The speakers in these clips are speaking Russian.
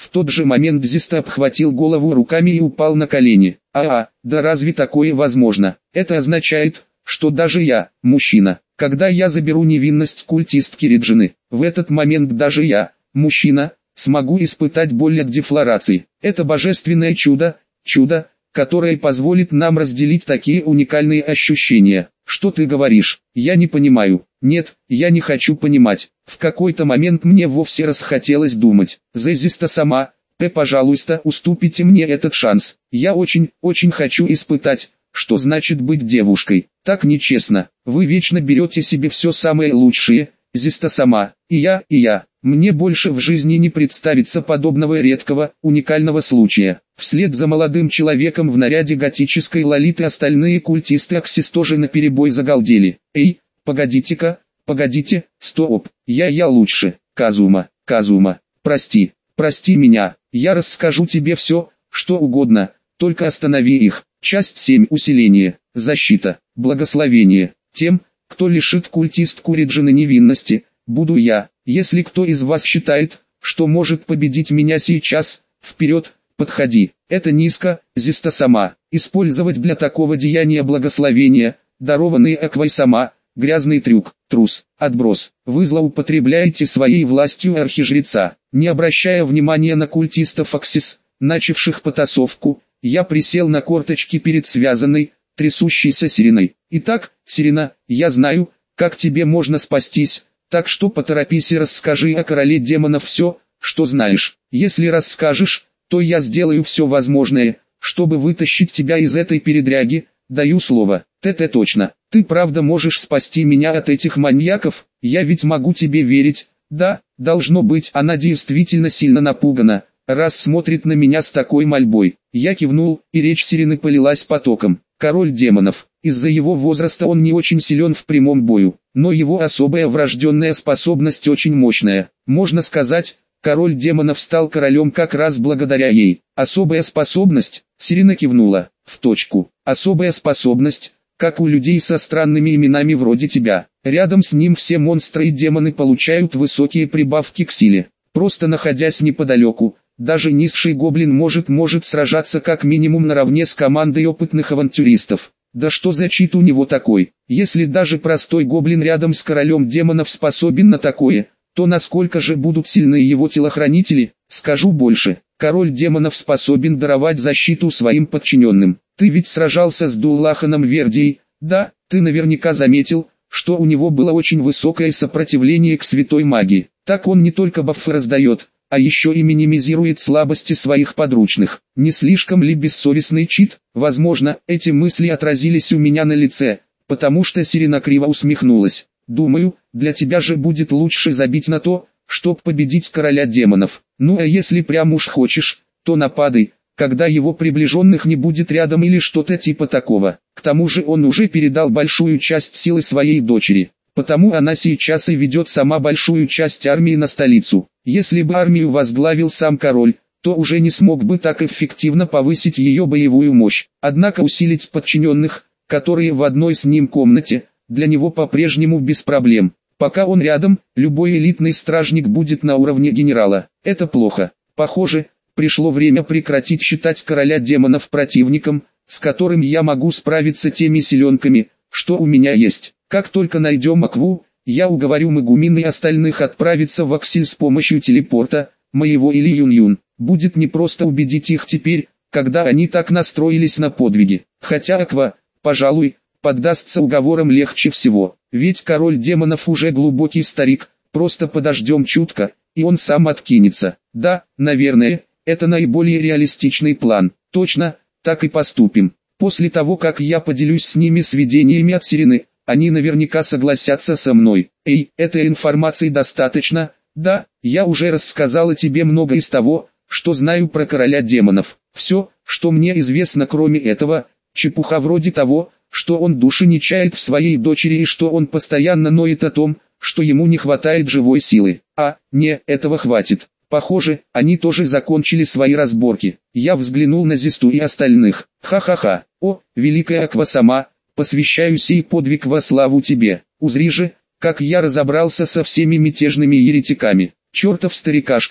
тот же момент Зиста обхватил голову руками и упал на колени. Да разве такое возможно? Это означает, что даже я, мужчина, когда я заберу невинность культистки Реджины, в этот момент даже я, мужчина, смогу испытать боль от дефлорации. Это божественное чудо, которое позволит нам разделить такие уникальные ощущения. Что ты говоришь? Я не понимаю. Нет, я не хочу понимать. В какой-то момент мне вовсе расхотелось думать. Зезиста сама, пожалуйста, уступите мне этот шанс. Я очень хочу испытать, что значит быть девушкой. Так нечестно. Вы вечно берете себе все самое лучшее, Зиста сама. И я. Мне больше в жизни не представится подобного редкого, уникального случая. Вслед за молодым человеком в наряде готической лолиты остальные культисты Аксис тоже наперебой загалдели. Эй, погодите-ка, стоп, я лучше. Казума, прости меня, я расскажу тебе все, что угодно, только останови их. Часть 7. Усиление, защита, благословение. Тем, кто лишит культистку Реджины невинности, буду я. Если кто из вас считает, что может победить меня сейчас, вперед, подходи. Это низко, Зиста сама. Использовать для такого деяния благословения, дарованные Аквой сама, грязный трюк, трус, отброс. Вы злоупотребляете своей властью архижреца. Не обращая внимания на культистов Аксис, начавших потасовку, я присел на корточки перед связанной, трясущейся Сиреной. Итак, Сирена, я знаю, как тебе можно спастись, так что поторопись и расскажи о короле демонов все, что знаешь. Если расскажешь, то я сделаю все возможное, чтобы вытащить тебя из этой передряги, даю слово. Точно, ты правда можешь спасти меня от этих маньяков, я ведь могу тебе верить. Да, должно быть, она действительно сильно напугана, раз смотрит на меня с такой мольбой. Я кивнул, и речь Сирены полилась потоком. Король демонов. Из-за его возраста он не очень силен в прямом бою, но его особая врожденная способность очень мощная. Можно сказать, король демонов стал королем как раз благодаря ей. Особая способность, Сирена кивнула, в точку. Особая способность, как у людей со странными именами вроде тебя. Рядом с ним все монстры и демоны получают высокие прибавки к силе. Просто находясь неподалеку, даже низший гоблин может сражаться как минимум наравне с командой опытных авантюристов. Да что за чит у него такой? Если даже простой гоблин рядом с королем демонов способен на такое, то насколько же будут сильны его телохранители? Скажу больше, король демонов способен даровать защиту своим подчиненным. Ты ведь сражался с Дуллаханом Вердией, да? Ты наверняка заметил, что у него было очень высокое сопротивление к святой магии. Так он не только бафы раздает, а еще и минимизирует слабости своих подручных. Не слишком ли бессовестный чит? Возможно, эти мысли отразились у меня на лице, потому что Сирена криво усмехнулась. Думаю, для тебя же будет лучше забить на то, чтоб победить короля демонов. Ну а если прям уж хочешь, то нападай, когда его приближенных не будет рядом или что-то типа такого. К тому же он уже передал большую часть силы своей дочери. Потому она сейчас и ведет сама большую часть армии на столицу. Если бы армию возглавил сам король, то уже не смог бы так эффективно повысить ее боевую мощь. Однако усилить подчиненных, которые в одной с ним комнате, для него по-прежнему без проблем. Пока он рядом, любой элитный стражник будет на уровне генерала. Это плохо. Похоже, пришло время прекратить считать короля демонов противником, с которым я могу справиться теми силенками, что у меня есть. Как только найдем Акву, я уговорю Мегумин и остальных отправиться в Аксиль с помощью телепорта, моего или Юн-Юн. Будет непросто убедить их теперь, когда они так настроились на подвиги. Хотя Аква, пожалуй, поддастся уговорам легче всего. Ведь король демонов уже глубокий старик, просто подождем чутко, и он сам откинется. Да, наверное, это наиболее реалистичный план. Точно, так и поступим. После того как я поделюсь с ними сведениями от Сирены, они наверняка согласятся со мной. Эй, этой информации достаточно? Да, я уже рассказала тебе много из того, что знаю про короля демонов. Все, что мне известно кроме этого, чепуха вроде того, что он души не чает в своей дочери и что он постоянно ноет о том, что ему не хватает живой силы. Не, этого хватит. Похоже, они тоже закончили свои разборки. Я взглянул на Зисту и остальных. Ха-ха-ха. О, великая Аква сама, посвящаю сей подвиг во славу тебе. Узри же, как я разобрался со всеми мятежными еретиками. Чертов старикашка,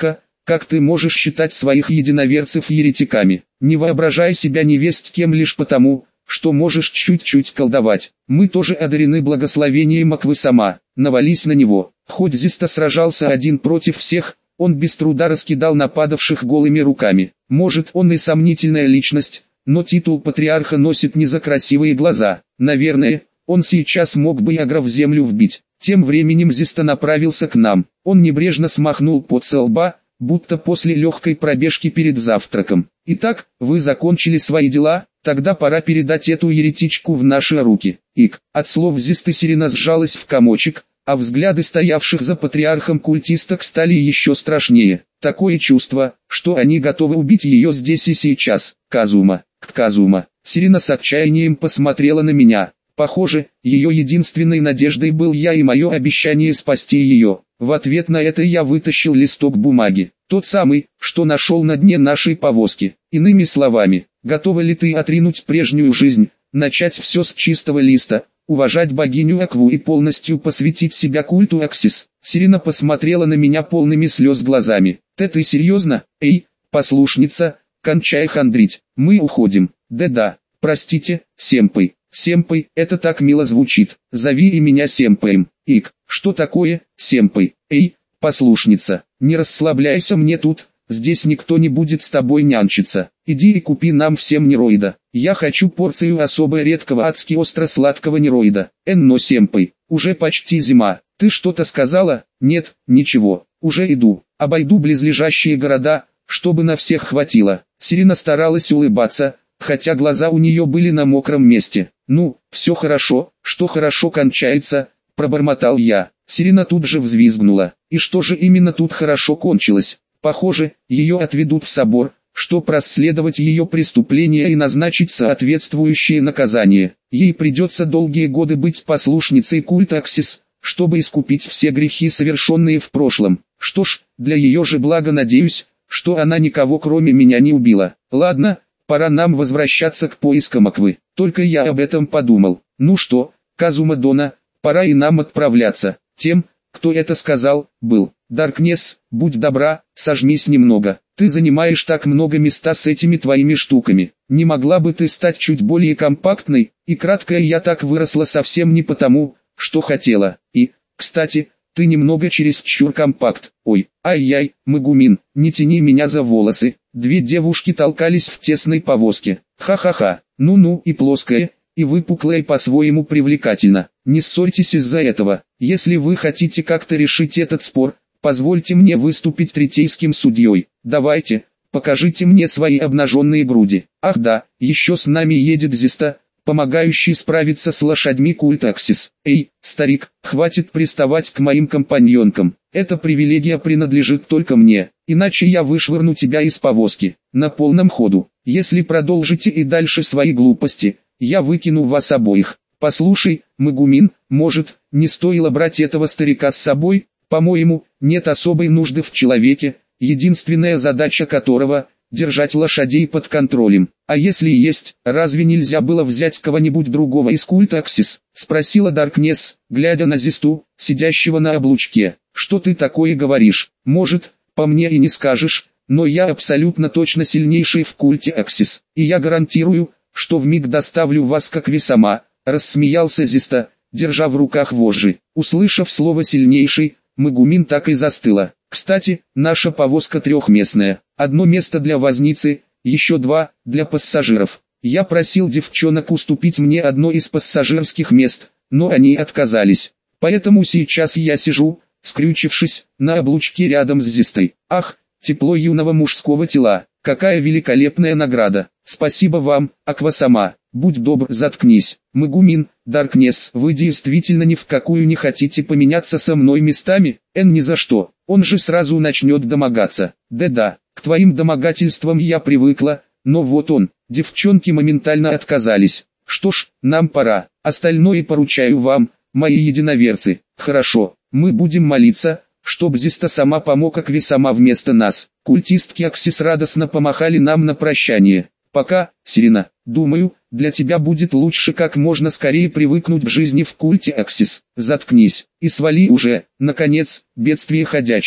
Как ты можешь считать своих единоверцев еретиками? Не воображай себя невесть кем лишь потому, что можешь чуть-чуть колдовать. Мы тоже одарены благословением Аквы сама. Навались на него. Хоть Зиста сражался один против всех, он без труда раскидал нападавших голыми руками. Может, он и сомнительная личность, но титул патриарха носит не за красивые глаза. Наверное, он сейчас мог бы Ягра в землю вбить. Тем временем Зиста направился к нам. Он небрежно смахнул пот со лба, будто после легкой пробежки перед завтраком. Итак, вы закончили свои дела, тогда пора передать эту еретичку в наши руки. Ик. От слов Зисты Сирена сжалась в комочек, а взгляды стоявших за патриархом культисток стали еще страшнее. Такое чувство, что они готовы убить ее здесь и сейчас. Казума. Казума. Сирена с отчаянием посмотрела на меня. Похоже, ее единственной надеждой был я и мое обещание спасти ее. В ответ на это я вытащил листок бумаги. Тот самый, что нашел на дне нашей повозки. Иными словами, готова ли ты отринуть прежнюю жизнь, начать все с чистого листа, уважать богиню Акву и полностью посвятить себя культу Аксис? Сирена посмотрела на меня полными слез глазами. Ты серьезно? Эй, послушница, кончай хандрить. Мы уходим. Да-да, простите, сенпай. Сенпай, это так мило звучит. Зови и меня сенпаем. Ик, что такое, сенпай? Эй, послушница, не расслабляйся мне тут, здесь никто не будет с тобой нянчиться. Иди и купи нам всем нероида. Я хочу порцию особо редкого адски остро-сладкого нероида. Но сенпай, уже почти зима. Ты что-то сказала? Нет, ничего, уже иду. Обойду близлежащие города, чтобы на всех хватило. Сирена старалась улыбаться, хотя глаза у нее были на мокром месте. Ну, все хорошо, что хорошо кончается, пробормотал я. Сирена тут же взвизгнула. И что же именно тут хорошо кончилось? Похоже, ее отведут в собор, чтобы расследовать ее преступления и назначить соответствующее наказание. Ей придется долгие годы быть послушницей культа Аксис, чтобы искупить все грехи, совершенные в прошлом. Что ж, для ее же блага надеюсь, что она никого кроме меня не убила. Ладно, пора нам возвращаться к поискам Аквы. Только я об этом подумал. Ну что, Казума Дона, пора и нам отправляться. Тем, кто это сказал, был Даркнесс, будь добра, сожмись немного. Ты занимаешь так много места с этими твоими штуками. Не могла бы ты стать чуть более компактной? И краткая я так выросла совсем не потому, что хотела. И, кстати, ты немного чересчур компакт. Ой, ай-яй, Магумин, не тяни меня за волосы. Две девушки толкались в тесной повозке. Ха-ха-ха, ну-ну, и плоская, и выпуклая по-своему привлекательно. Не ссорьтесь из-за этого. Если вы хотите как-то решить этот спор, позвольте мне выступить третейским судьей. Давайте, покажите мне свои обнаженные груди. Ах да, еще с нами едет Зиста, помогающий справиться с лошадьми культа Аксис. Эй, старик, хватит приставать к моим компаньонкам. Эта привилегия принадлежит только мне, иначе я вышвырну тебя из повозки. На полном ходу. Если продолжите и дальше свои глупости, я выкину вас обоих. Послушай, Магумин, может, не стоило брать этого старика с собой? По-моему, нет особой нужды в человеке, единственная задача которого – держать лошадей под контролем. А если есть, разве нельзя было взять кого-нибудь другого из культа Аксис? Спросила Даркнесс, глядя на Зисту, сидящего на облучке. Что ты такое говоришь? Может, по мне и не скажешь, но я абсолютно точно сильнейший в культе Аксис. И я гарантирую, что вмиг доставлю вас как весома, рассмеялся Зиста, держа в руках вожжи. Услышав слово «сильнейший», Магумин так и застыла. Кстати, наша повозка трехместная. Одно место для возницы, еще два для пассажиров. Я просил девчонок уступить мне одно из пассажирских мест, но они отказались. Поэтому сейчас я сижу, скрючившись, на облучке рядом с Зистой. Ах, тепло юного мужского тела, какая великолепная награда. Спасибо вам, Аква-сама. Будь добр, заткнись. Магумин, Даркнесс, вы действительно ни в какую не хотите поменяться со мной местами? Ни за что. Он же сразу начнет домогаться. Да-да, к твоим домогательствам я привыкла, но вот он. Девчонки моментально отказались. Что ж, нам пора. Остальное поручаю вам, мои единоверцы. Хорошо, мы будем молиться, чтоб Зиста сама помог Акве сама вместо нас. Культистки Аксис радостно помахали нам на прощание. Пока, Сирена, думаю, для тебя будет лучше как можно скорее привыкнуть к жизни в культе Аксис. Заткнись, и свали уже, наконец, бедствие ходячее.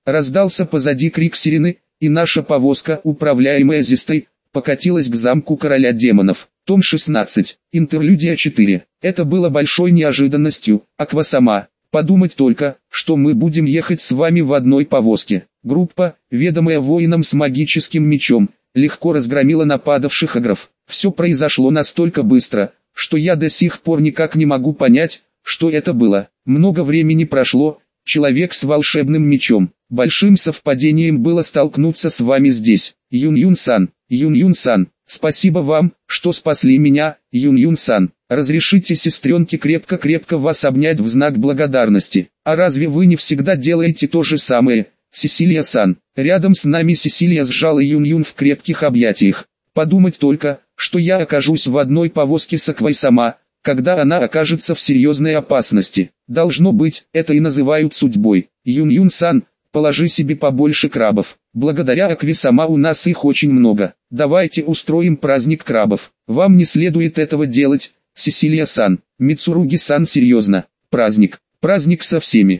Раздался позади крик сирены, и наша повозка, управляемая Зистой, покатилась к замку короля демонов. Том 16. Интерлюдия 4. Это было большой неожиданностью, Аквасама. Подумать только, что мы будем ехать с вами в одной повозке. Группа, ведомая воином с магическим мечом, легко разгромила нападавших агров. Все произошло настолько быстро, что я до сих пор никак не могу понять, что это было. Много времени прошло, человек с волшебным мечом. Большим совпадением было столкнуться с вами здесь. Юн-Юн-сан, Юн-Юн-сан, спасибо вам, что спасли меня, Юн-Юн-сан. Разрешите сестренке крепко-крепко вас обнять в знак благодарности. А разве вы не всегда делаете то же самое, Сесилия-сан? Рядом с нами Сесилия сжала Юн-Юн в крепких объятиях. Подумать только, что я окажусь в одной повозке с Аквай-сама, когда она окажется в серьезной опасности. Должно быть, это и называют судьбой. Юн-Юн-сан, положи себе побольше крабов. Благодаря Акве-сама у нас их очень много. Давайте устроим праздник крабов. Вам не следует этого делать, Сесилия-сан. Мицуруги-сан, серьезно. Праздник. Праздник со всеми.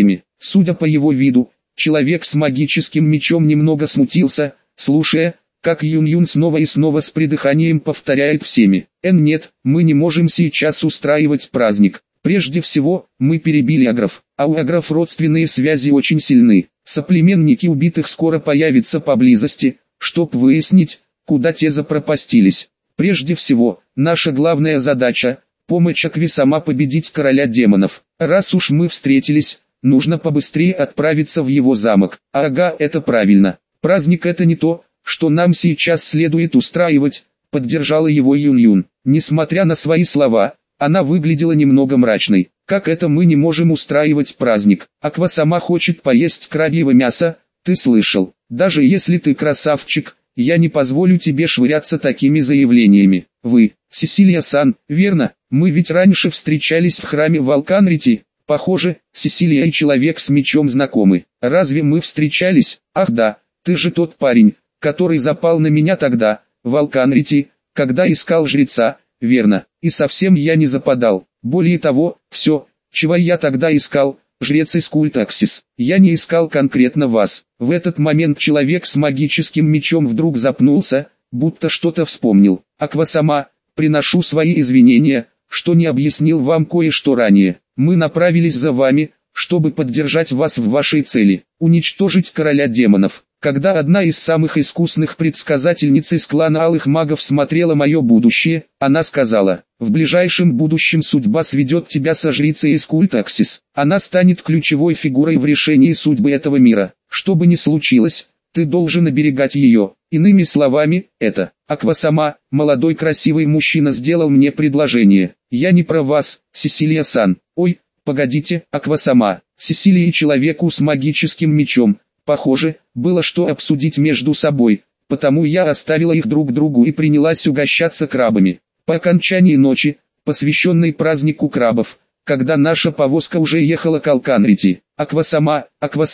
Судя по его виду, человек с магическим мечом немного смутился, слушая, как Юн-Юн снова и снова с придыханием повторяет всеми. Нет, мы не можем сейчас устраивать праздник. Прежде всего, мы перебили агров, а у агров родственные связи очень сильны. Соплеменники убитых скоро появятся поблизости, чтоб выяснить, куда те запропастились. Прежде всего, наша главная задача – помочь Акве-сама победить короля демонов. Раз уж мы встретились, нужно побыстрее отправиться в его замок. Ага, это правильно. Праздник – это не то, что нам сейчас следует устраивать, поддержала его Юн-Юн. Несмотря на свои слова, она выглядела немного мрачной. Как это мы не можем устраивать праздник? Аква-сама хочет поесть крабьего мяса, ты слышал? Даже если ты красавчик, я не позволю тебе швыряться такими заявлениями. Вы, Сесилия-сан, верно? Мы ведь раньше встречались в храме Валканрити. Похоже, Сесилия и человек с мечом знакомы. Разве мы встречались? Ах да, ты же тот парень, который запал на меня тогда, в Валканрити, когда искал жреца, верно? И совсем я не западал. Более того, все, чего я тогда искал, жрец из культа Аксис. Я не искал конкретно вас. В этот момент человек с магическим мечом вдруг запнулся, будто что-то вспомнил. Аква-сама, приношу свои извинения, что не объяснил вам кое-что ранее. Мы направились за вами, чтобы поддержать вас в вашей цели, уничтожить короля демонов. Когда одна из самых искусных предсказательниц из клана Алых Магов смотрела мое будущее, она сказала: в ближайшем будущем судьба сведет тебя со жрицей из культа Аксис. Она станет ключевой фигурой в решении судьбы этого мира. Что бы ни случилось, ты должен оберегать ее. Иными словами, это Аква-сама, молодой красивый мужчина, сделал мне предложение. Я не про вас, Сесилия-сан. Ой, погодите, Аква-сама. Сесилия и человеку с магическим мечом, похоже, было что обсудить между собой, потому я оставила их друг другу и принялась угощаться крабами. По окончании ночи, посвященной празднику крабов, когда наша повозка уже ехала к Алканрити, Аква-сама,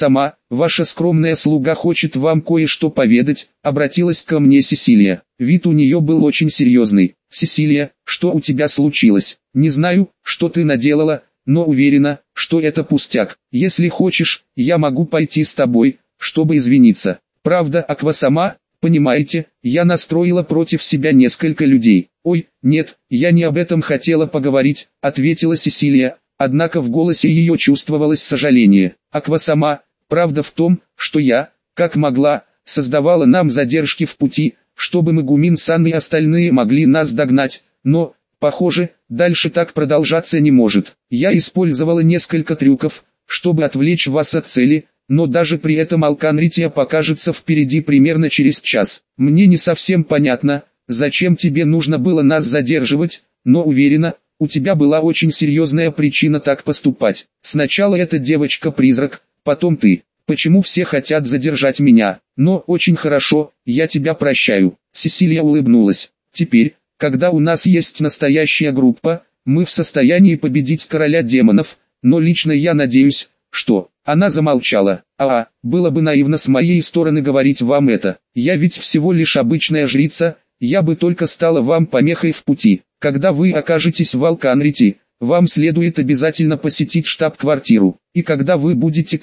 ваша скромная слуга хочет вам кое-что поведать, обратилась ко мне Сесилия. Вид у нее был очень серьезный. Сесилия, что у тебя случилось? Не знаю, что ты наделала, но уверена, что это пустяк. Если хочешь, я могу пойти с тобой, чтобы извиниться. Правда, Аква-сама, понимаете, я настроила против себя несколько людей. Ой, нет, я не об этом хотела поговорить, ответила Сесилия, однако в голосе ее чувствовалось сожаление. Аква-сама, правда в том, что я, как могла, создавала нам задержки в пути, чтобы Мегумин-сан и остальные могли нас догнать, но, похоже, дальше так продолжаться не может. Я использовала несколько трюков, чтобы отвлечь вас от цели, но даже при этом Алканрития покажется впереди примерно через час. Мне не совсем понятно, зачем тебе нужно было нас задерживать, но уверена, у тебя была очень серьезная причина так поступать. Сначала эта девочка-призрак, потом ты. Почему все хотят задержать меня? Но очень хорошо, я тебя прощаю. Сесилия улыбнулась. Теперь, когда у нас есть настоящая группа, мы в состоянии победить короля демонов, но лично я надеюсь, что... Она замолчала. Было бы наивно с моей стороны говорить вам это. Я ведь всего лишь обычная жрица, я бы только стала вам помехой в пути. Когда вы окажетесь в Алканрити, вам следует обязательно посетить штаб-квартиру. И когда вы будете там,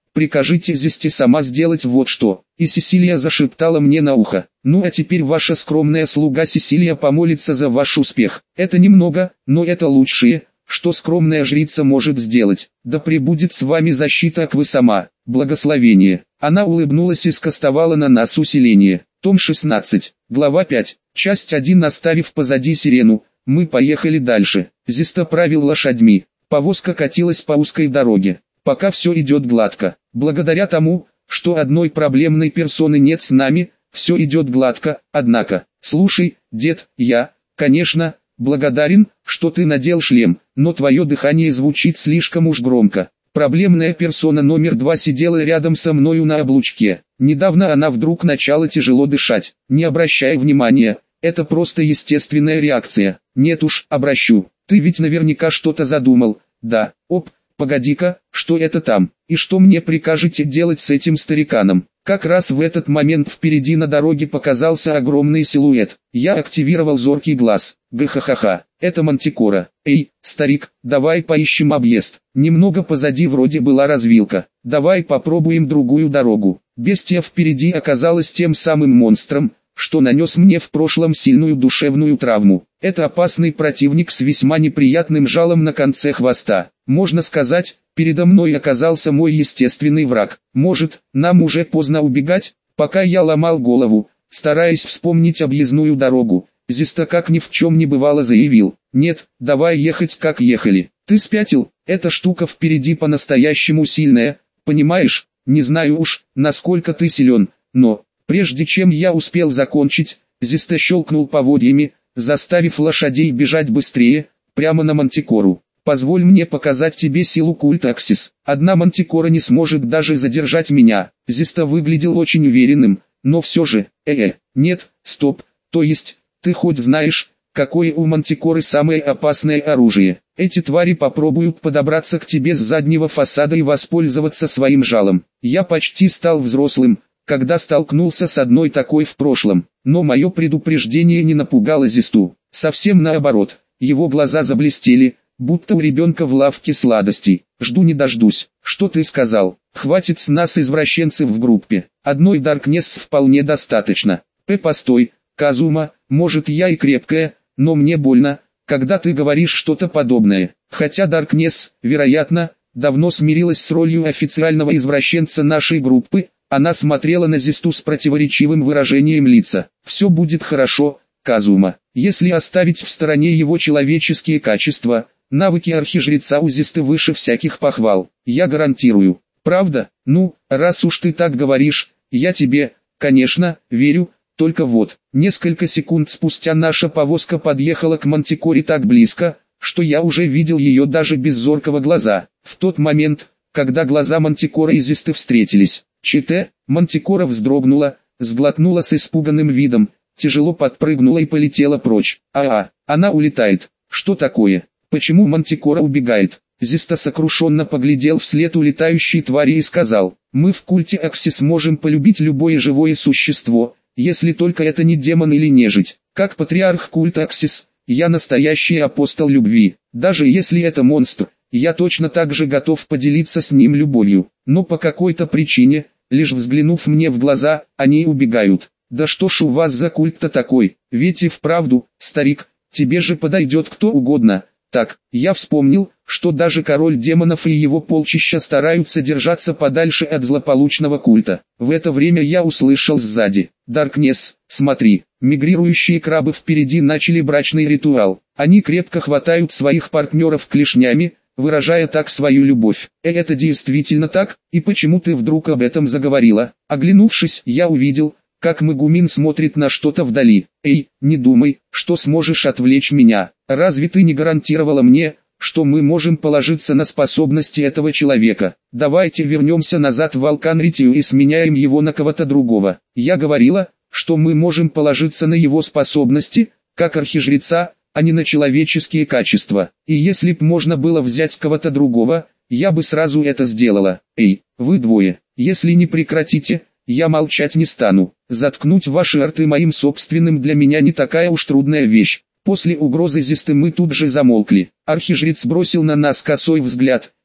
Прикажите Зесте сама сделать вот что. И Сесилия зашептала мне на ухо: ну а теперь ваша скромная слуга Сесилия помолится за ваш успех. Это немного, но это лучшее, что скромная жрица может сделать. Да пребудет с вами защита Аквы сама. Благословение. Она улыбнулась и скостовала на нас усиление. Том 16, глава 5, часть 1. Оставив позади сирену, мы поехали дальше. Зеста правил лошадьми. Повозка катилась по узкой дороге. Пока все идет гладко. Благодаря тому, что одной проблемной персоны нет с нами, все идет гладко. Однако, слушай, дед, я, конечно, благодарен, что ты надел шлем, но твое дыхание звучит слишком уж громко. Проблемная персона номер 2 сидела рядом со мною на облучке. Недавно она вдруг начала тяжело дышать. Не обращай внимания, это просто естественная реакция. Нет уж, обращу. Ты ведь наверняка что-то задумал. Да, погоди-ка, что это там? И что мне прикажете делать с этим стариканом? Как раз в этот момент впереди на дороге показался огромный силуэт. Я активировал зоркий глаз. Гхахаха, это Мантикора. Эй, старик, давай поищем объезд. Немного позади вроде была развилка. Давай попробуем другую дорогу. Бестия впереди оказалась тем самым монстром, что нанес мне в прошлом сильную душевную травму. Это опасный противник с весьма неприятным жалом на конце хвоста. Можно сказать, передо мной оказался мой естественный враг. Может, нам уже поздно убегать? Пока я ломал голову, стараясь вспомнить объездную дорогу, Зеста как ни в чем не бывало заявил: нет, давай ехать как ехали. Ты спятил? Эта штука впереди по-настоящему сильная, понимаешь? Не знаю уж, насколько ты силен, но... Прежде чем я успел закончить, Зеста щелкнул поводьями, заставив лошадей бежать быстрее, прямо на Мантикору. Позволь мне показать тебе силу культа Аксис. Одна Мантикора не сможет даже задержать меня. Зеста выглядел очень уверенным, но все же, нет, стоп, то есть, ты хоть знаешь, какое у Мантикоры самое опасное оружие? Эти твари попробуют подобраться к тебе с заднего фасада и воспользоваться своим жалом. Я почти стал взрослым, когда столкнулся с одной такой в прошлом, но мое предупреждение не напугало Зесту. Совсем наоборот, его глаза заблестели, будто у ребенка в лавке сладостей. Жду не дождусь. Что ты сказал? Хватит с нас извращенцев в группе. Одной Даркнесс вполне достаточно. Постой, Казума, может я и крепкая, но мне больно, когда ты говоришь что-то подобное. Хотя Даркнесс, вероятно, давно смирилась с ролью официального извращенца нашей группы. Она смотрела на Зесту с противоречивым выражением лица. «Все будет хорошо, Казума. Если оставить в стороне его человеческие качества, навыки архижреца у Зесты выше всяких похвал. Я гарантирую. Правда? Ну, раз уж ты так говоришь, я тебе, конечно, верю, только вот». Несколько секунд спустя наша повозка подъехала к Мантикоре так близко, что я уже видел ее даже без зоркого глаза. В тот момент, когда глаза Мантикора и Зесты встретились, Мантикора вздрогнула, сглотнула с испуганным видом, тяжело подпрыгнула и полетела прочь. Она улетает. Что такое? Почему Мантикора убегает? Зеста сокрушенно поглядел вслед улетающей твари и сказал: мы в культе Аксис можем полюбить любое живое существо, если только это не демон или нежить. Как патриарх культа Аксис, я настоящий апостол любви. Даже если это монстр, я точно так же готов поделиться с ним любовью, но по какой-то причине, лишь взглянув мне в глаза, они убегают. Да что ж у вас за культ-то такой? Ведь и вправду, старик, тебе же подойдет кто угодно. Так, я вспомнил, что даже король демонов и его полчища стараются держаться подальше от злополучного культа. В это время я услышал сзади: Даркнесс, смотри, мигрирующие крабы впереди начали брачный ритуал. Они крепко хватают своих партнеров клешнями, выражая так свою любовь. Это действительно так? И почему ты вдруг об этом заговорила? Оглянувшись, я увидел, как Магумин смотрит на что-то вдали. Эй, не думай, что сможешь отвлечь меня. Разве ты не гарантировала мне, что мы можем положиться на способности этого человека? Давайте вернемся назад в Алканритию и сменяем его на кого-то другого. Я говорила, что мы можем положиться на его способности, как архижреца, а не на человеческие качества. И если б можно было взять кого-то другого, я бы сразу это сделала. Эй, вы двое, если не прекратите, я молчать не стану. Заткнуть ваши рты моим собственным для меня не такая уж трудная вещь. После угрозы Зесты мы тут же замолкли. Архижрец бросил на нас косой взгляд,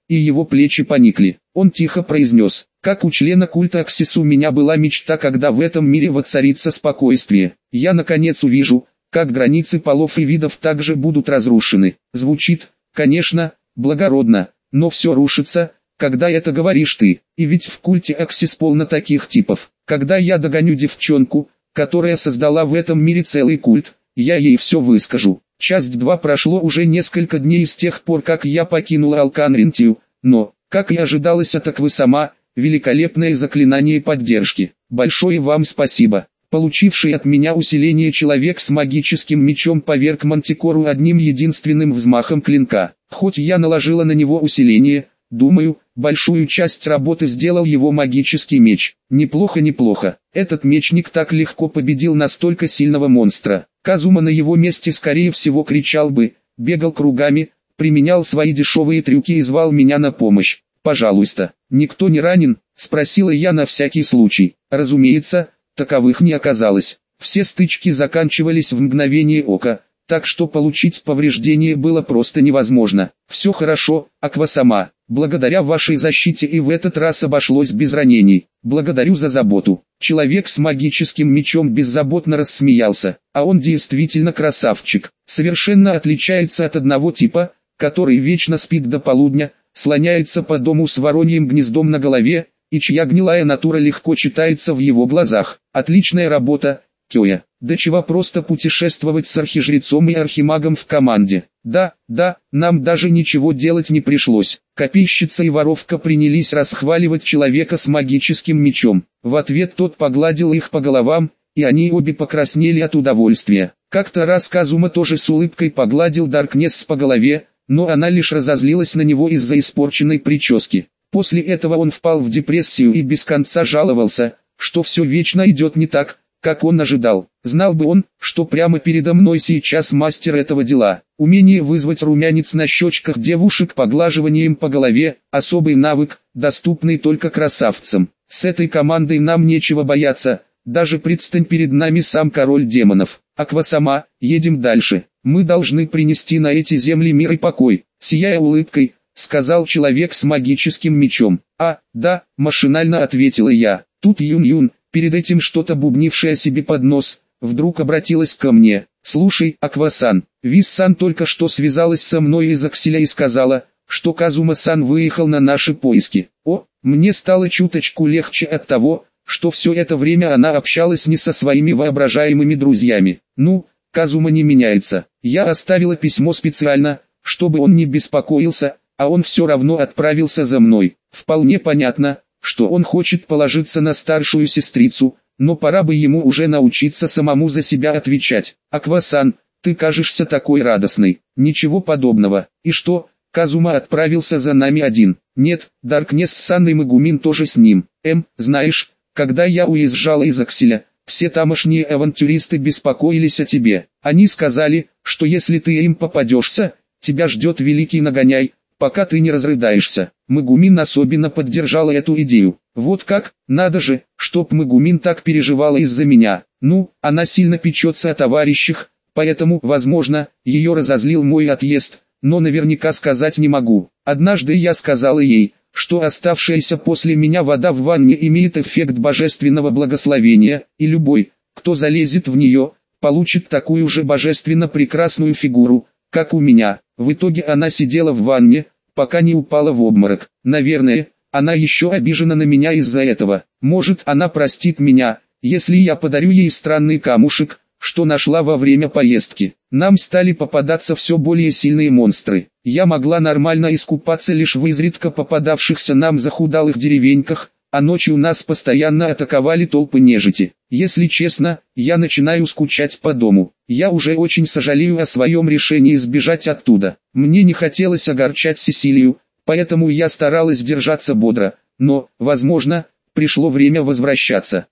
и его плечи поникли. Он тихо произнес: «Как у члена культа Аксис у меня была мечта, когда в этом мире воцарится спокойствие. Я наконец увижу, как границы полов и видов также будут разрушены». Звучит, конечно, благородно, но все рушится, когда это говоришь ты. И ведь в культе Аксис полно таких типов. Когда я догоню девчонку, которая создала в этом мире целый культ, я ей все выскажу. Часть 2. Прошло уже несколько дней с тех пор, как я покинула Алканрентию, но, как и ожидалось от Аквасама, великолепное заклинание поддержки. Большое вам спасибо. Получивший от меня усиление человек с магическим мечом поверг Мантикору одним единственным взмахом клинка. Хоть я наложила на него усиление, думаю, большую часть работы сделал его магический меч. Неплохо, неплохо. Этот мечник так легко победил настолько сильного монстра. Казума на его месте скорее всего кричал бы, бегал кругами, применял свои дешевые трюки и звал меня на помощь. «Пожалуйста, никто не ранен?» – спросила я на всякий случай. Разумеется, таковых не оказалось. Все стычки заканчивались в мгновение ока, так что получить повреждение было просто невозможно. «Все хорошо, Аквасама. Благодаря вашей защите и в этот раз обошлось без ранений. Благодарю за заботу». Человек с магическим мечом беззаботно рассмеялся. А он действительно красавчик. Совершенно отличается от одного типа, который вечно спит до полудня, слоняется по дому с вороньим гнездом на голове, и чья гнилая натура легко читается в его глазах. Отличная работа, Кёя. До чего просто путешествовать с архижрецом и архимагом в команде. Да, нам даже ничего делать не пришлось. Копейщица и воровка принялись расхваливать человека с магическим мечом. В ответ тот погладил их по головам, и они обе покраснели от удовольствия. Как-то раз Казума тоже с улыбкой погладил Даркнесс по голове, но она лишь разозлилась на него из-за испорченной прически. После этого он впал в депрессию и без конца жаловался, что все вечно идет не так, как он ожидал. Знал бы он, что прямо передо мной сейчас мастер этого дела. Умение вызвать румянец на щечках девушек поглаживанием по голове – особый навык, доступный только красавцам. С этой командой нам нечего бояться, даже предстань перед нами сам король демонов. Аквасама, едем дальше. Мы должны принести на эти земли мир и покой, сияя улыбкой, сказал человек с магическим мечом. Да, машинально ответила я. Тут Юн-Юн, перед этим что-то бубнившая себе под нос, вдруг обратилась ко мне. «Слушай, Аквасан, Вис-сан только что связалась со мной из Акселя и сказала, что Казума-сан выехал на наши поиски. Мне стало чуточку легче от того, что все это время она общалась не со своими воображаемыми друзьями. Казума не меняется. Я оставила письмо специально, чтобы он не беспокоился, а он все равно отправился за мной. Вполне понятно, что он хочет положиться на старшую сестрицу, но пора бы ему уже научиться самому за себя отвечать. Аквасан, ты кажешься такой радостной». «Ничего подобного. И что, Казума отправился за нами один?» «Нет, Даркнесс-сан и Магумин тоже с ним. Знаешь, когда я уезжала из Акселя, все тамошние авантюристы беспокоились о тебе. Они сказали, что если ты им попадешься, тебя ждет великий нагоняй, пока ты не разрыдаешься». Магумин особенно поддержала эту идею. Вот как, надо же, чтоб Магумин так переживала из-за меня. Она сильно печется о товарищах, поэтому, возможно, ее разозлил мой отъезд, но наверняка сказать не могу. Однажды я сказала ей, что оставшаяся после меня вода в ванне имеет эффект божественного благословения, и любой, кто залезет в нее, получит такую же божественно прекрасную фигуру, как у меня. В итоге она сидела в ванне, пока не упала в обморок. Наверное, она еще обижена на меня из-за этого. Может, она простит меня, если я подарю ей странный камушек, что нашла во время поездки. Нам стали попадаться все более сильные монстры. Я могла нормально искупаться лишь в изредка попадавшихся нам захудалых деревеньках, а ночью нас постоянно атаковали толпы нежити. Если честно, я начинаю скучать по дому. Я уже очень сожалею о своем решении сбежать оттуда. Мне не хотелось огорчать Сесилию, поэтому я старалась держаться бодро, но, возможно, пришло время возвращаться.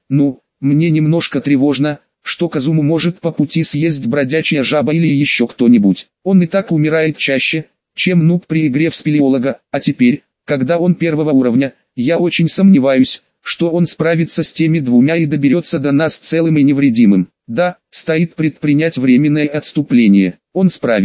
Мне немножко тревожно, что Казуму может по пути съесть бродячая жаба или еще кто-нибудь. Он и так умирает чаще, чем нуб при игре в спелеолога, а теперь, когда он первого уровня, я очень сомневаюсь, что он справится с теми двумя и доберется до нас целым и невредимым. Да, стоит предпринять временное отступление. Он справится.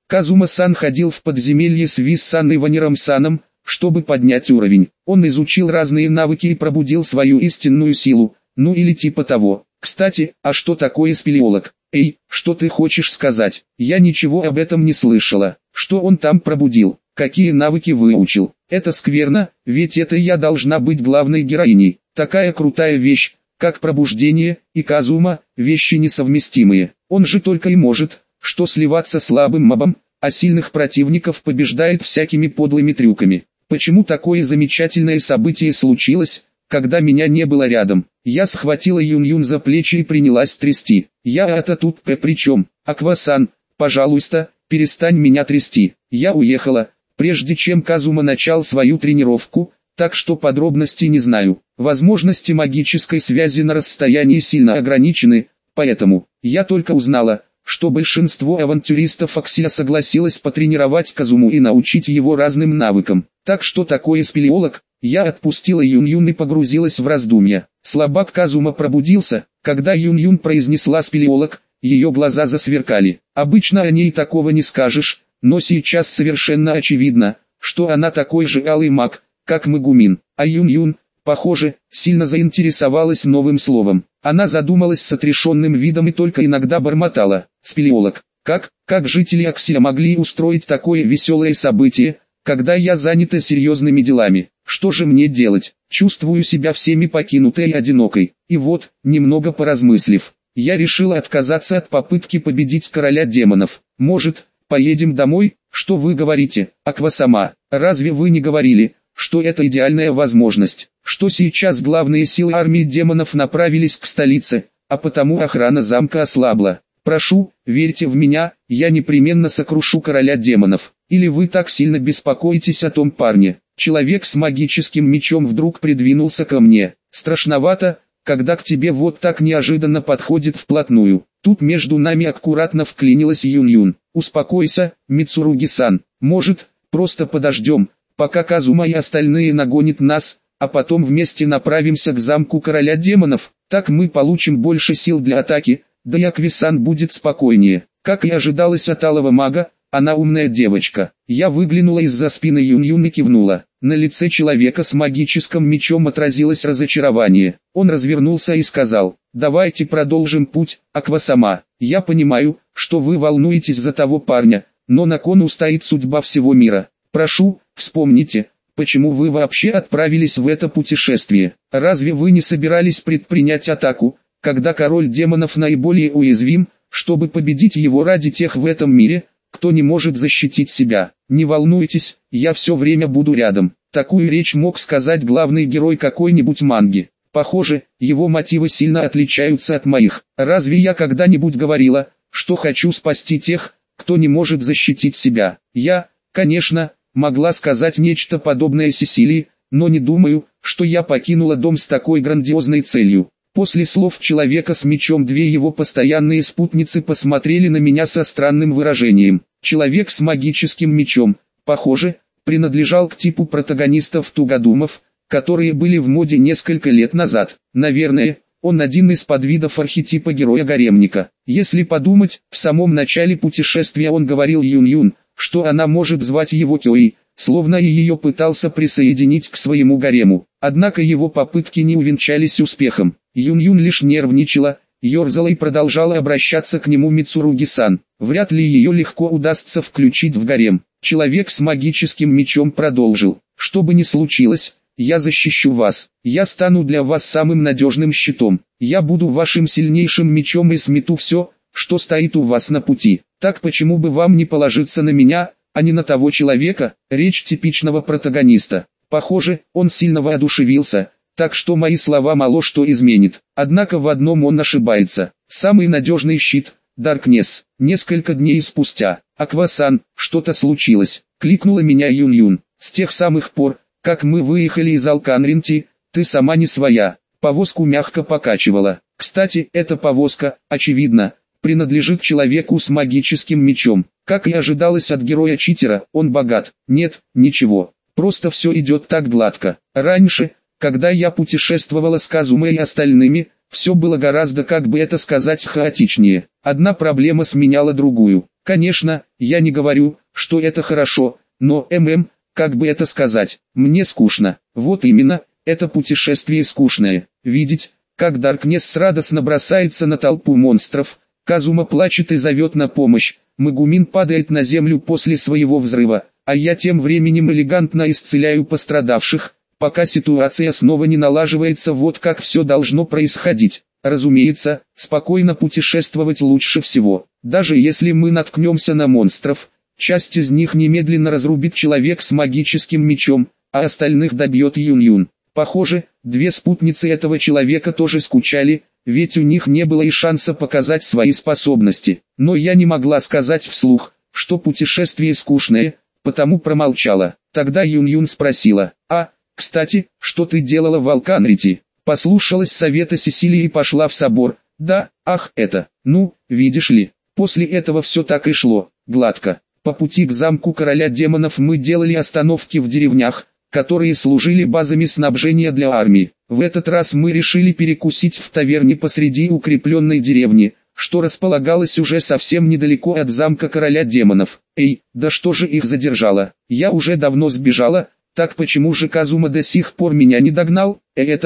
Казума-сан ходил в подземелье с Вис-сан и Ванером-саном, чтобы поднять уровень. Он изучил разные навыки и пробудил свою истинную силу, ну или типа того. Кстати, а что такое спелеолог? Эй, что ты хочешь сказать? Я ничего об этом не слышала. Что он там пробудил? Какие навыки выучил? Это скверно, ведь это я должна быть главной героиней. Такая крутая вещь, как пробуждение, и Казума, вещи несовместимые. Он же только и может, что сливаться слабым мобом, а сильных противников побеждает всякими подлыми трюками. Почему такое замечательное событие случилось, когда меня не было рядом? Я схватила Юн-Юн за плечи и принялась трясти. Я-то тут при чем? Аква-сан, пожалуйста, перестань меня трясти. Я уехала, прежде чем Казума начал свою тренировку, так что подробностей не знаю. Возможности магической связи на расстоянии сильно ограничены, поэтому я только узнала, что большинство авантюристов Аксия согласилось потренировать Казуму и научить его разным навыкам. Так что такое спелеолог? Я отпустила Юн-Юн и погрузилась в раздумья. Слабак Казума пробудился, когда Юн-Юн произнесла спелеолог, ее глаза засверкали. Обычно о ней такого не скажешь, но сейчас совершенно очевидно, что она такой же алый маг, как Магумин. А Юн-Юн, похоже, сильно заинтересовалась новым словом. Она задумалась с отрешенным видом и только иногда бормотала. Спелеолог. Как жители Аксия могли устроить такое веселое событие, когда я занята серьезными делами? Что же мне делать? Чувствую себя всеми покинутой и одинокой. И вот, немного поразмыслив, я решила отказаться от попытки победить короля демонов. Может, поедем домой? Что вы говорите, Аква-сама? Разве вы не говорили, что это идеальная возможность? Что сейчас главные силы армии демонов направились к столице, а потому охрана замка ослабла. Прошу, верьте в меня, я непременно сокрушу короля демонов. Или вы так сильно беспокоитесь о том парне? Человек с магическим мечом вдруг придвинулся ко мне. Страшновато, когда к тебе вот так неожиданно подходит вплотную. Тут между нами аккуратно вклинилась Юн-Юн. Успокойся, Мицуруги-сан, может, просто подождем, пока Казума и остальные нагонят нас, а потом вместе направимся к замку короля демонов. Так мы получим больше сил для атаки, да и Акви-сан будет спокойнее. Как и ожидалось от алого мага, она умная девочка. Я выглянула из-за спины Юн-Юн и кивнула. На лице человека с магическим мечом отразилось разочарование. Он развернулся и сказал: «Давайте продолжим путь, Аква-сама. Я понимаю, что вы волнуетесь за того парня, но на кону стоит судьба всего мира. Прошу, вспомните, почему вы вообще отправились в это путешествие. Разве вы не собирались предпринять атаку, когда король демонов наиболее уязвим, чтобы победить его ради тех в этом мире, кто не может защитить себя? Не волнуйтесь, я все время буду рядом». Такую речь мог сказать главный герой какой-нибудь манги. Похоже, его мотивы сильно отличаются от моих. Разве я когда-нибудь говорила, что хочу спасти тех, кто не может защитить себя? Я, конечно, могла сказать нечто подобное Сесилии, но не думаю, что я покинула дом с такой грандиозной целью. После слов человека с мечом две его постоянные спутницы посмотрели на меня со странным выражением. Человек с магическим мечом, похоже, принадлежал к типу протагонистов тугодумов, которые были в моде несколько лет назад. Наверное, он один из подвидов архетипа героя-гаремника. Если подумать, в самом начале путешествия он говорил Юн-Юн, что она может звать его Кёи, словно и ее пытался присоединить к своему гарему. Однако его попытки не увенчались успехом. Юн-Юн лишь нервничала, ерзала и продолжала обращаться к нему Мицуруги-сан. Вряд ли ее легко удастся включить в гарем. Человек с магическим мечом продолжил: «Что бы ни случилось, я защищу вас. Я стану для вас самым надежным щитом. Я буду вашим сильнейшим мечом и смету все, что стоит у вас на пути. Так почему бы вам не положиться на меня, а не на того человека?» Речь типичного протагониста. Похоже, он сильно воодушевился, так что мои слова мало что изменит. Однако в одном он ошибается. Самый надежный щит — Даркнесс. Несколько дней спустя. «Аква-сан, что-то случилось», — кликнула меня Юн-Юн. «С тех самых пор, как мы выехали из Алканринти, ты сама не своя». Повозку мягко покачивала. Кстати, эта повозка, очевидно, принадлежит человеку с магическим мечом. Как и ожидалось от героя-читера, он богат. Нет, ничего. Просто все идет так гладко. Раньше, когда я путешествовала с Казумой и остальными, все было гораздо, как бы это сказать, хаотичнее. Одна проблема сменяла другую. Конечно, я не говорю, что это хорошо, но как бы это сказать, мне скучно. Вот именно, это путешествие скучное. Видеть, как Даркнесс радостно бросается на толпу монстров, Казума плачет и зовет на помощь, Магумин падает на землю после своего взрыва, а я тем временем элегантно исцеляю пострадавших, пока ситуация снова не налаживается. Вот как все должно происходить. Разумеется, спокойно путешествовать лучше всего. Даже если мы наткнемся на монстров, часть из них немедленно разрубит человек с магическим мечом, а остальных добьет Юн-Юн. Похоже, две спутницы этого человека тоже скучали, ведь у них не было и шанса показать свои способности. Но я не могла сказать вслух, что путешествие скучное, потому промолчала. Тогда Юн-Юн спросила: кстати, что ты делала в Алканрите? Послушалась совета Сесилии и пошла в собор. Да, видишь ли, после этого все так и шло, гладко. По пути к замку короля демонов мы делали остановки в деревнях, которые служили базами снабжения для армии. В этот раз мы решили перекусить в таверне посреди укрепленной деревни, что располагалось уже совсем недалеко от замка короля демонов. Да что же их задержало? Я уже давно сбежала, так почему же Казума до сих пор меня не догнал?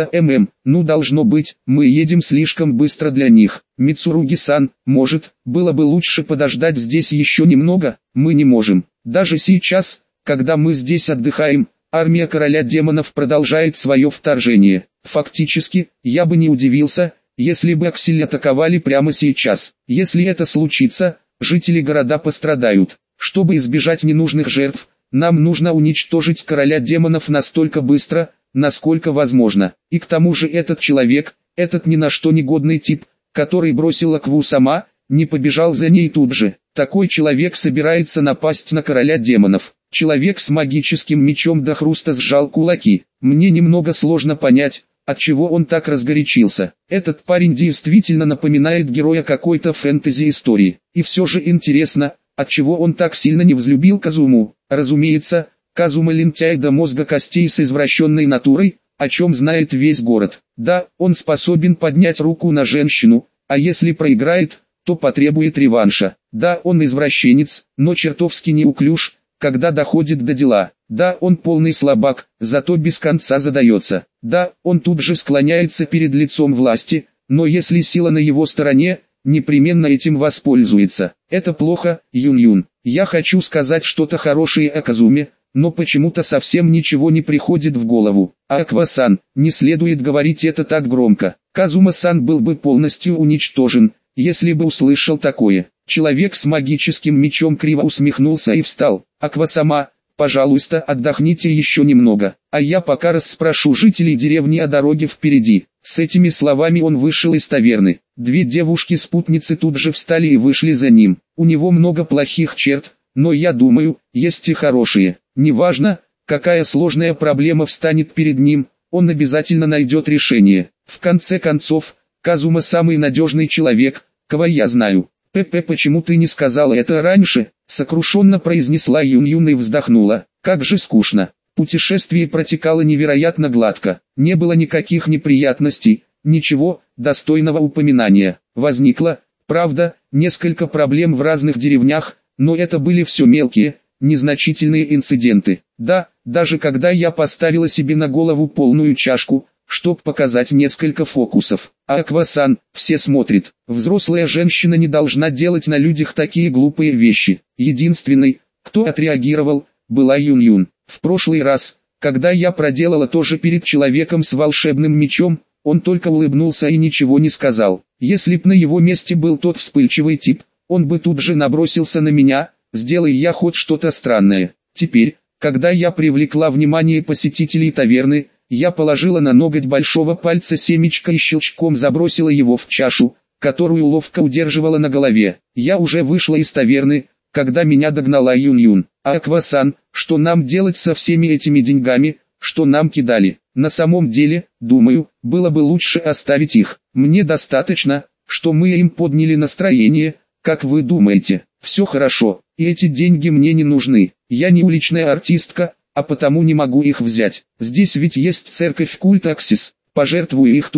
Должно быть, мы едем слишком быстро для них. Мицуруги-сан, может, было бы лучше подождать здесь еще немного? Мы не можем. Даже сейчас, когда мы здесь отдыхаем, армия короля демонов продолжает свое вторжение. Фактически, я бы не удивился, если бы Аксель атаковали прямо сейчас. Если это случится, жители города пострадают. Чтобы избежать ненужных жертв, нам нужно уничтожить короля демонов настолько быстро, насколько возможно. И к тому же этот человек, этот ни на что негодный тип, который бросил Акву сама, не побежал за ней тут же. Такой человек собирается напасть на короля демонов. Человек с магическим мечом до хруста сжал кулаки. Мне немного сложно понять, отчего он так разгорячился. Этот парень действительно напоминает героя какой-то фэнтези-истории. И все же интересно, отчего он так сильно не взлюбил Казуму. Разумеется, Казума лентяй до мозга костей с извращенной натурой, о чем знает весь город. Да, он способен поднять руку на женщину, а если проиграет, то потребует реванша. Да, он извращенец, но чертовски неуклюж, когда доходит до дела. Да, он полный слабак, зато без конца задается. Да, он тут же склоняется перед лицом власти, но если сила на его стороне, непременно этим воспользуется. Это плохо, Юн-Юн. Я хочу сказать что-то хорошее о Казуме, но почему-то совсем ничего не приходит в голову. Аква-сан, не следует говорить это так громко. Казума-сан был бы полностью уничтожен, если бы услышал такое. Человек с магическим мечом криво усмехнулся и встал. Аква-сама, пожалуйста, отдохните еще немного, а я пока расспрошу жителей деревни о дороге впереди. С этими словами он вышел из таверны. Две девушки-спутницы тут же встали и вышли за ним. У него много плохих черт, но я думаю, есть и хорошие. Неважно, какая сложная проблема встанет перед ним, он обязательно найдет решение. В конце концов, Казума самый надежный человек, кого я знаю. Почему ты не сказала это раньше?» Сокрушенно произнесла Юн-Юн и вздохнула. «Как же скучно». Путешествие протекало невероятно гладко. Не было никаких неприятностей, ничего достойного упоминания. Возникло, правда, несколько проблем в разных деревнях, но это были все мелкие, незначительные инциденты. Да, даже когда я поставила себе на голову полную чашку, чтоб показать несколько фокусов. А Аква-сан, все смотрят. Взрослая женщина не должна делать на людях такие глупые вещи. Единственной, кто отреагировал, была Юн-Юн. В прошлый раз, когда я проделала то же перед человеком с волшебным мечом, он только улыбнулся и ничего не сказал. Если б на его месте был тот вспыльчивый тип, он бы тут же набросился на меня, сделай я хоть что-то странное. Теперь, когда я привлекла внимание посетителей таверны, я положила на ноготь большого пальца семечко и щелчком забросила его в чашу, которую ловко удерживала на голове. Я уже вышла из таверны, когда меня догнала Юн-Юн. Аква-сан, что нам делать со всеми этими деньгами, что нам кидали? На самом деле, думаю, было бы лучше оставить их. Мне достаточно, что мы им подняли настроение, как вы думаете. Все хорошо, и эти деньги мне не нужны. Я не уличная артистка, а потому не могу их взять. Здесь ведь есть церковь культа Аксис, пожертвую их туда.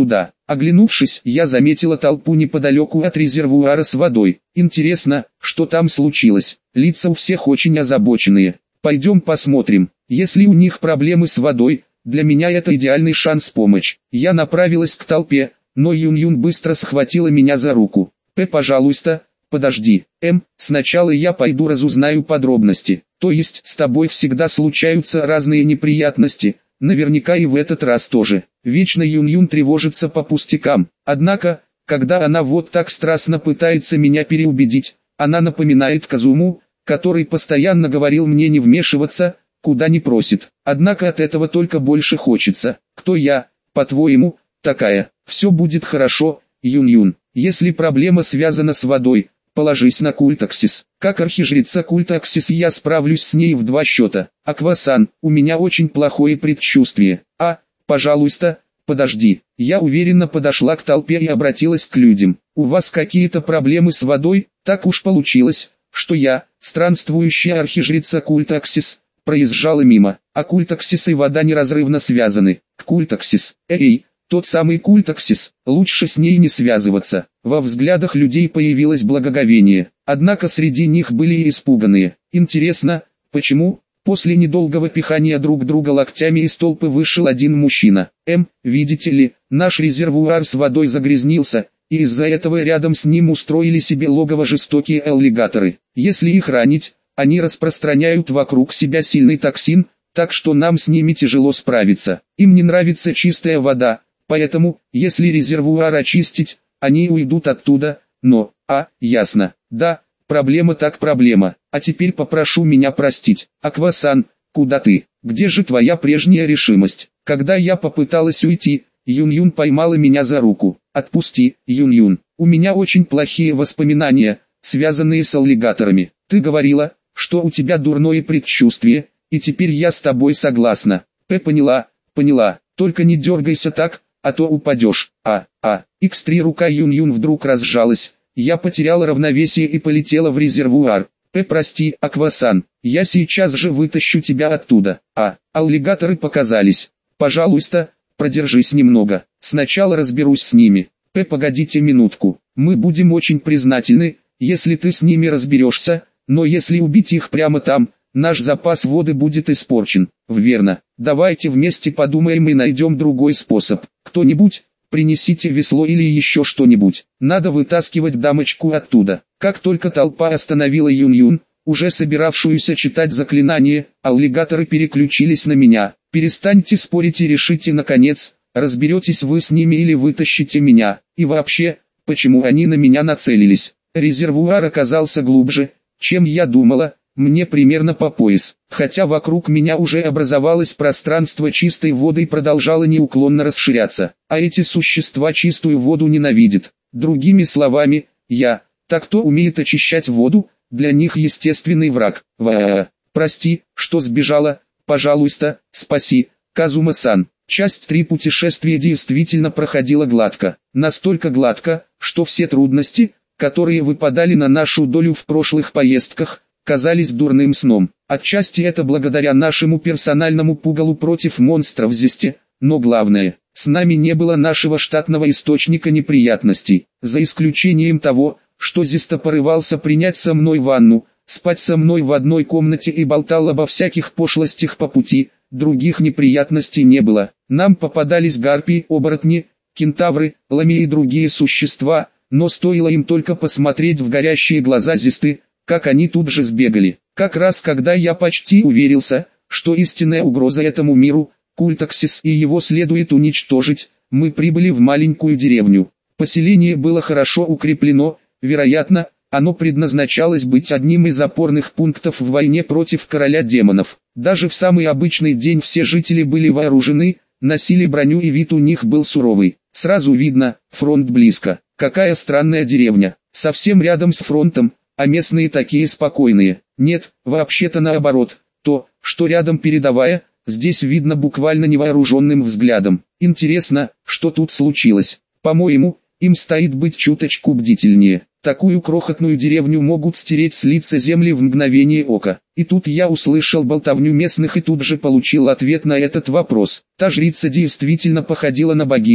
Оглянувшись, я заметила толпу неподалеку от резервуара с водой. Интересно, что там случилось. Лица у всех очень озабоченные. Пойдем посмотрим. Если у них проблемы с водой, для меня это идеальный шанс помочь. Я направилась к толпе, но Юн-Юн быстро схватила меня за руку. Пожалуйста, подожди. Сначала я пойду разузнаю подробности. То есть с тобой всегда случаются разные неприятности, наверняка и в этот раз тоже. Вечно Юн-Юн тревожится по пустякам. Однако, когда она вот так страстно пытается меня переубедить, она напоминает Казуму, который постоянно говорил мне не вмешиваться, куда не просит. Однако от этого только больше хочется. Кто я, по-твоему, такая? Все будет хорошо, Юн-Юн. Если проблема связана с водой, положись на Культаксис. Как архижрица Культаксис я справлюсь с ней в 2 счета. Аквасан, у меня очень плохое предчувствие. Пожалуйста, подожди. Я уверенно подошла к толпе и обратилась к людям. У вас какие-то проблемы с водой? Так уж получилось, что я, странствующая архижрица Культаксис, проезжала мимо. А Культаксис и вода неразрывно связаны. Культаксис, тот самый Культаксис, лучше с ней не связываться. Во взглядах людей появилось благоговение, однако среди них были и испуганные. Интересно, почему? После недолгого пихания друг друга локтями из толпы вышел один мужчина. Видите ли, наш резервуар с водой загрязнился, и из-за этого рядом с ним устроили себе логово жестокие аллигаторы. Если их ранить, они распространяют вокруг себя сильный токсин, так что нам с ними тяжело справиться. Им не нравится чистая вода. Поэтому, если резервуар очистить, они уйдут оттуда, но, ясно, да, проблема так проблема, а теперь попрошу меня простить. Аквасан, куда ты? Где же твоя прежняя решимость? Когда я попыталась уйти, Юн-Юн поймала меня за руку. Отпусти, Юн-Юн, у меня очень плохие воспоминания, связанные с аллигаторами. Ты говорила, что у тебя дурное предчувствие, и теперь я с тобой согласна. Поняла, только не дергайся так, а то упадешь. X3 рука Юн-Юн вдруг разжалась, я потеряла равновесие и полетела в резервуар. Прости, Аквасан, я сейчас же вытащу тебя оттуда. Аллигаторы показались. Пожалуйста, продержись немного, сначала разберусь с ними. Погодите минутку, мы будем очень признательны, если ты с ними разберешься, но если убить их прямо там, наш запас воды будет испорчен. Верно, давайте вместе подумаем и найдем другой способ. Кто-нибудь, принесите весло или еще что-нибудь. Надо вытаскивать дамочку оттуда. Как только толпа остановила Юн-Юн, уже собиравшуюся читать заклинание, аллигаторы переключились на меня. Перестаньте спорить и решите наконец, разберетесь вы с ними или вытащите меня. И вообще, почему они на меня нацелились? Резервуар оказался глубже, чем я думала. Мне примерно по пояс, хотя вокруг меня уже образовалось пространство чистой воды и продолжало неуклонно расширяться, а эти существа чистую воду ненавидят. Другими словами, кто умеет очищать воду, для них естественный враг. Прости, что сбежала, пожалуйста, спаси, Казума-сан. Часть 3 путешествия действительно проходила гладко, настолько гладко, что все трудности, которые выпадали на нашу долю в прошлых поездках, казались дурным сном. Отчасти это благодаря нашему персональному пугалу против монстров Зесте, но главное, с нами не было нашего штатного источника неприятностей, за исключением того, что Зеста порывался принять со мной ванну, спать со мной в одной комнате и болтал обо всяких пошлостях по пути. Других неприятностей не было. Нам попадались гарпии, оборотни, кентавры, ламии и другие существа, но стоило им только посмотреть в горящие глаза Зесты, как они тут же сбегали. Как раз когда я почти уверился, что истинная угроза этому миру, Культаксис, и его следует уничтожить, мы прибыли в маленькую деревню. Поселение было хорошо укреплено, вероятно, оно предназначалось быть одним из опорных пунктов в войне против короля демонов. Даже в самый обычный день все жители были вооружены, носили броню и вид у них был суровый. Сразу видно, фронт близко. Какая странная деревня, совсем рядом с фронтом, а местные такие спокойные. Нет, вообще-то наоборот, то, что рядом передовая, здесь видно буквально невооруженным взглядом. Интересно, что тут случилось. По-моему, им стоит быть чуточку бдительнее. Такую крохотную деревню могут стереть с лица земли в мгновение ока. И тут я услышал болтовню местных и тут же получил ответ на этот вопрос. Та жрица действительно походила на богиню,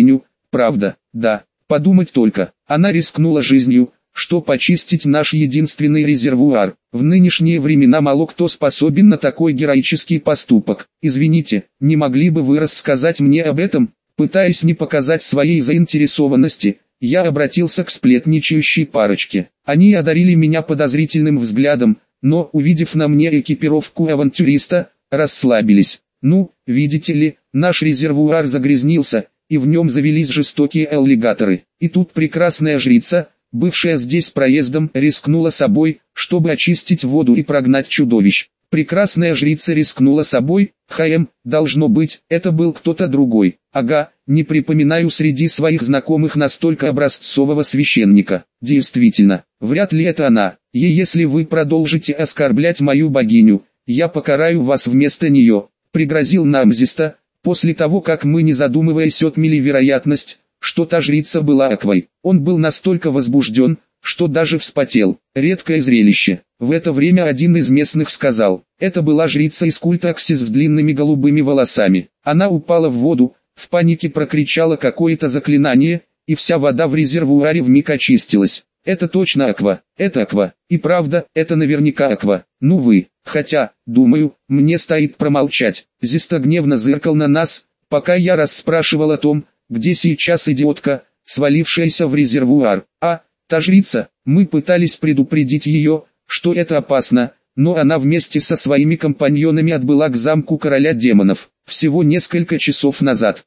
правда, да, подумать только, она рискнула жизнью, что почистить наш единственный резервуар. В нынешние времена мало кто способен на такой героический поступок. Извините, не могли бы вы рассказать мне об этом? Пытаясь не показать своей заинтересованности, я обратился к сплетничающей парочке. Они одарили меня подозрительным взглядом, но, увидев на мне экипировку авантюриста, расслабились. Ну, видите ли, наш резервуар загрязнился, и в нем завелись жестокие аллигаторы. И тут прекрасная жрица, бывшая здесь проездом, рискнула собой, чтобы очистить воду и прогнать чудовищ. Прекрасная жрица рискнула собой, должно быть, это был кто-то другой. Ага, не припоминаю среди своих знакомых настолько образцового священника. Действительно, вряд ли это она. И если вы продолжите оскорблять мою богиню, я покараю вас вместо нее, пригрозил Намзиста, после того как мы не задумываясь отмели вероятность, что та жрица была Аквой. Он был настолько возбужден, что даже вспотел. Редкое зрелище. В это время один из местных сказал, это была жрица из культа Аксис с длинными голубыми волосами. Она упала в воду, в панике прокричала какое-то заклинание, и вся вода в резервуаре вмиг очистилась. Это точно Аква, это Аква, и правда, это наверняка Аква. Ну вы, хотя, думаю, мне стоит промолчать. Зиста гневно зыркал на нас, пока я расспрашивал о том, где сейчас идиотка, свалившаяся в резервуар. Та жрица, мы пытались предупредить ее, что это опасно, но она вместе со своими компаньонами отбыла к замку короля демонов. Всего несколько часов назад.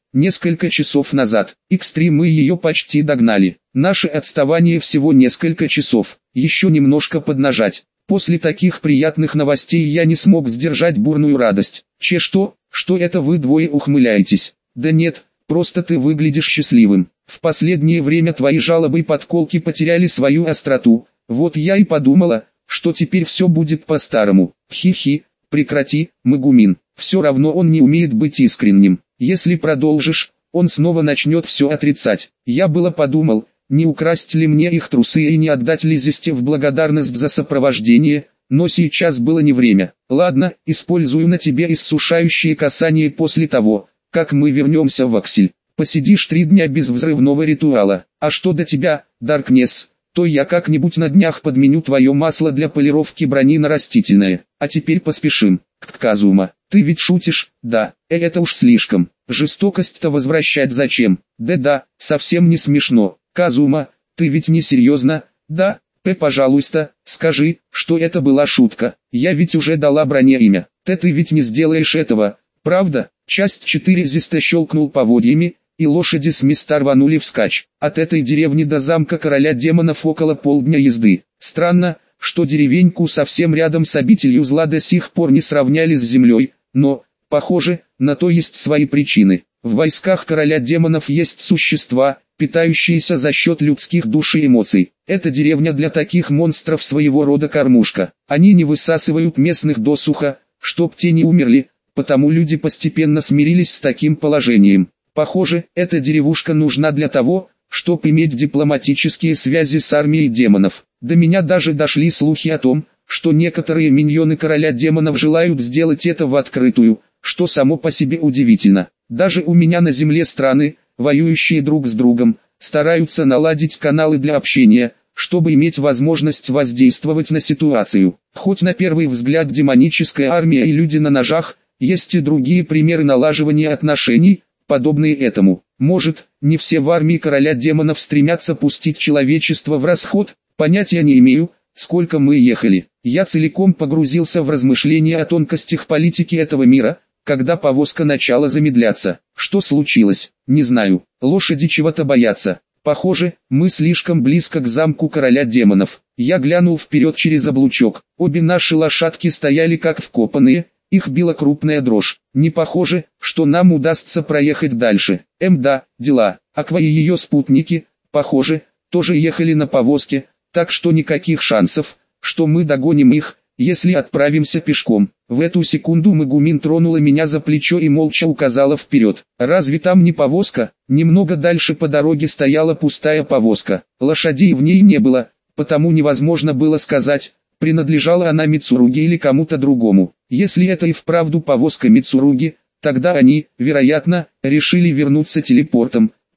Экстрим мы ее почти догнали. Наше отставание всего несколько часов. Еще немножко поднажать. После таких приятных новостей я не смог сдержать бурную радость. Что это вы двое ухмыляетесь? Да нет, просто ты выглядишь счастливым. В последнее время твои жалобы и подколки потеряли свою остроту. Вот я и подумала, что теперь все будет по-старому. Хи-хи, прекрати, Магумин. Все равно он не умеет быть искренним. Если продолжишь, он снова начнет все отрицать. Я было подумал, не украсть ли мне их трусы и не отдать ли Зисте в благодарность за сопровождение, но сейчас было не время. Ладно, использую на тебе иссушающее касание после того, как мы вернемся в Аксель. Посидишь 3 дня без взрывного ритуала. А что до тебя, Даркнесс, то я как-нибудь на днях подменю твое масло для полировки брони на растительное. А теперь поспешим. Казума, ты ведь шутишь? Да, это уж слишком. Жестокость-то возвращать зачем? Да, совсем не смешно. Казума, ты ведь не серьезно? Да, пожалуйста, скажи, что это была шутка. Я ведь уже дала броне имя. Ты ведь не сделаешь этого, правда? Часть 4. Зиста щелкнул поводьями, и лошади с места рванули вскачь. От этой деревни до замка короля демонов около полдня езды. Странно, что деревеньку совсем рядом с обителью зла до сих пор не сравняли с землей, но, похоже, на то есть свои причины. В войсках короля демонов есть существа, питающиеся за счет людских душ и эмоций. Эта деревня для таких монстров своего рода кормушка. Они не высасывают местных досуха, чтоб те не умерли, потому люди постепенно смирились с таким положением. Похоже, эта деревушка нужна для того, чтобы иметь дипломатические связи с армией демонов. До меня даже дошли слухи о том, что некоторые миньоны короля демонов желают сделать это в открытую, что само по себе удивительно. Даже у меня на земле страны, воюющие друг с другом, стараются наладить каналы для общения, чтобы иметь возможность воздействовать на ситуацию. Хоть на первый взгляд демоническая армия и люди на ножах, есть и другие примеры налаживания отношений, подобные этому. Может, не все в армии короля демонов стремятся пустить человечество в расход, понятия не имею, сколько мы ехали. Я целиком погрузился в размышления о тонкостях политики этого мира, когда повозка начала замедляться. Что случилось? Не знаю. Лошади чего-то боятся. Похоже, мы слишком близко к замку короля демонов. Я глянул вперед через облучок. Обе наши лошадки стояли как вкопанные, их била крупная дрожь. Не похоже, что нам удастся проехать дальше. Да, дела. Аква и ее спутники, похоже, тоже ехали на повозке, так что никаких шансов, что мы догоним их, если отправимся пешком. В эту секунду Магумин тронула меня за плечо и молча указала вперед. Разве там не повозка? Немного дальше по дороге стояла пустая повозка. Лошадей в ней не было, потому невозможно было сказать, принадлежала она Мицуруги или кому-то другому. Если это и вправду повозка Мицуруги, тогда они, вероятно, решили вернуться телепортом,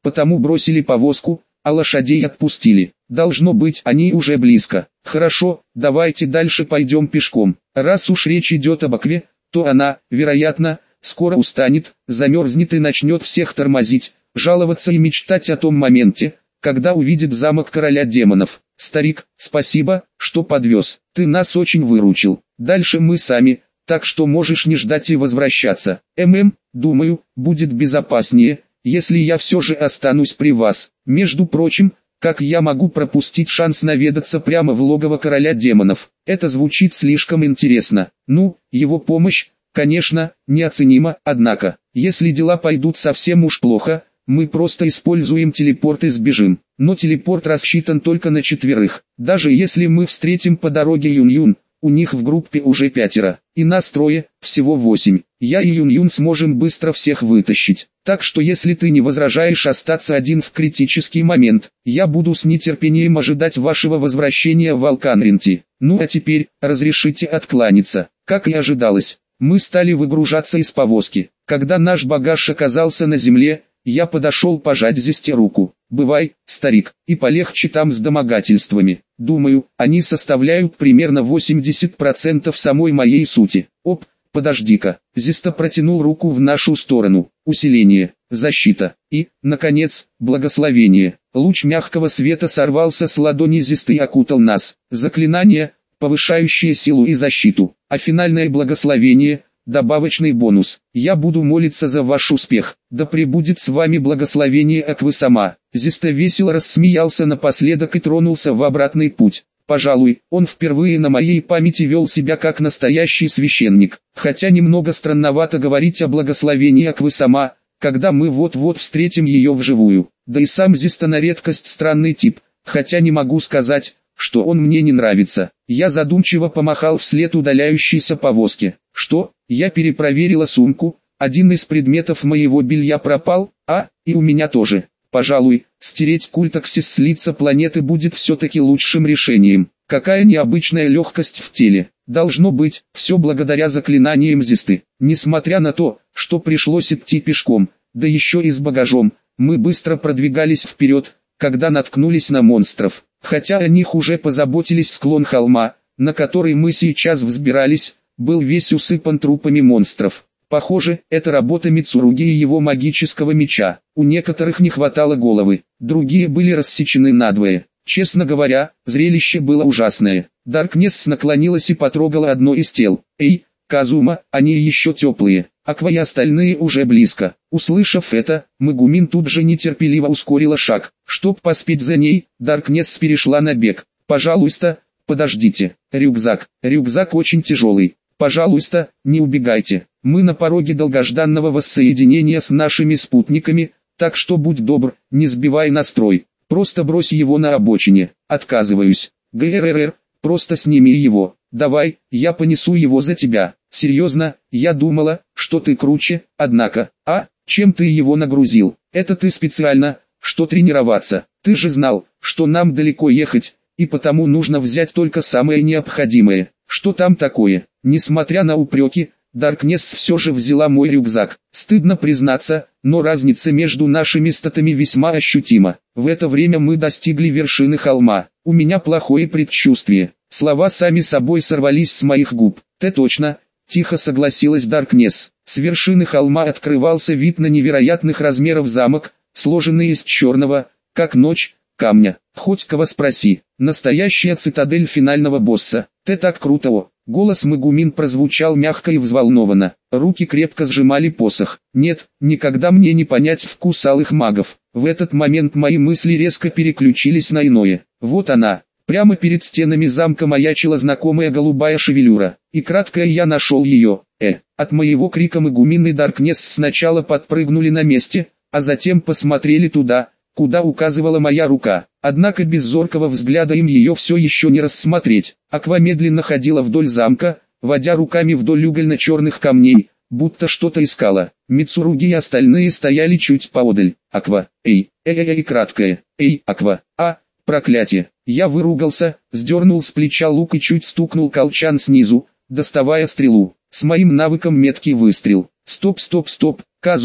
потому бросили повозку, а лошадей отпустили. Должно быть, они уже близко. Хорошо, давайте дальше пойдем пешком. Раз уж речь идет об Акве, то она, вероятно, скоро устанет, замерзнет и начнет всех тормозить, жаловаться и мечтать о том моменте, когда увидит замок короля демонов. Старик, спасибо, что подвез. Ты нас очень выручил. Дальше мы сами, так что можешь не ждать и возвращаться. Думаю, будет безопаснее, если я все же останусь при вас. Между прочим, как я могу пропустить шанс наведаться прямо в логово короля демонов? Это звучит слишком интересно. Ну, его помощь, конечно, неоценима, однако, если дела пойдут совсем уж плохо, мы просто используем телепорт и сбежим. Но телепорт рассчитан только на 4. Даже если мы встретим по дороге Юн-Юн, у них в группе уже 5, и нас 3, всего 8. Я и Юн-Юн сможем быстро всех вытащить. Так что если ты не возражаешь остаться один в критический момент, я буду с нетерпением ожидать вашего возвращения в Алканринти. Ну а теперь, разрешите откланяться. Как и ожидалось, мы стали выгружаться из повозки. Когда наш багаж оказался на земле, я подошел пожать Зесте руку. «Бывай, старик, и полегче там с домогательствами. Думаю, они составляют примерно 80% самой моей сути». Оп, подожди-ка. Зеста протянул руку в нашу сторону. Усиление, защита и, наконец, благословение. Луч мягкого света сорвался с ладони Зесты и окутал нас. Заклинание, повышающее силу и защиту, а финальное благословение – добавочный бонус. Я буду молиться за ваш успех. Да пребудет с вами благословение Аквы сама. Зеста весело рассмеялся напоследок и тронулся в обратный путь. Пожалуй, он впервые на моей памяти вел себя как настоящий священник. Хотя немного странновато говорить о благословении Аквы сама, когда мы вот-вот встретим ее вживую. Да и сам Зеста на редкость странный тип, хотя не могу сказать, что он мне не нравится. Я задумчиво помахал вслед удаляющейся повозке. Что? Я перепроверила сумку, один из предметов моего белья пропал, и у меня тоже. Пожалуй, стереть культаксис с лица планеты будет все-таки лучшим решением. Какая необычная легкость в теле. Должно быть, все благодаря заклинаниям Зесты. Несмотря на то, что пришлось идти пешком, да еще и с багажом, мы быстро продвигались вперед, когда наткнулись на монстров. Хотя о них уже позаботились, склон холма, на который мы сейчас взбирались, был весь усыпан трупами монстров. Похоже, это работа Мицуруги и его магического меча. У некоторых не хватало головы, другие были рассечены надвое. Честно говоря, зрелище было ужасное. Даркнесс наклонилась и потрогала одно из тел. «Эй, Казума, они еще теплые, Аква и остальные уже близко». Услышав это, Мегумин тут же нетерпеливо ускорила шаг. Чтоб поспеть за ней, Даркнесс перешла на бег. «Пожалуйста, подождите, рюкзак очень тяжелый. Пожалуйста, не убегайте. Мы на пороге долгожданного воссоединения с нашими спутниками, так что будь добр, не сбивай настрой. Просто брось его на обочине». «Отказываюсь. ГРР, просто сними его. Давай, я понесу его за тебя». «Серьезно, я думала, что ты круче, однако, чем ты его нагрузил? Это ты специально, что тренироваться? Ты же знал, что нам далеко ехать, и потому нужно взять только самое необходимое. Что там такое?» Несмотря на упреки, Даркнесс все же взяла мой рюкзак. Стыдно признаться, но разница между нашими статами весьма ощутима. В это время мы достигли вершины холма. У меня плохое предчувствие. Слова сами собой сорвались с моих губ. «Ты точно», — тихо согласилась Даркнесс. С вершины холма открывался вид на невероятных размеров замок, сложенный из черного, как ночь, камня. Хоть кого спроси. Настоящая цитадель финального босса. «Ты так круто!» Голос Мегумин прозвучал мягко и взволнованно. Руки крепко сжимали посох. Нет, никогда мне не понять вкус алых магов. В этот момент мои мысли резко переключились на иное. Вот она. Прямо перед стенами замка маячила знакомая голубая шевелюра. И кратко я нашел ее. От моего крика Мегумин и Даркнесс сначала подпрыгнули на месте, а затем посмотрели туда, куда указывала моя рука. Однако без зоркого взгляда им ее все еще не рассмотреть. Аква медленно ходила вдоль замка, водя руками вдоль угольно-черных камней, будто что-то искала. Мицуруги и остальные стояли чуть поодаль. «Аква, краткое, Аква, проклятие». Я выругался, сдернул с плеча лук и чуть стукнул колчан снизу, доставая стрелу. С моим навыком меткий выстрел. Стоп, Казума,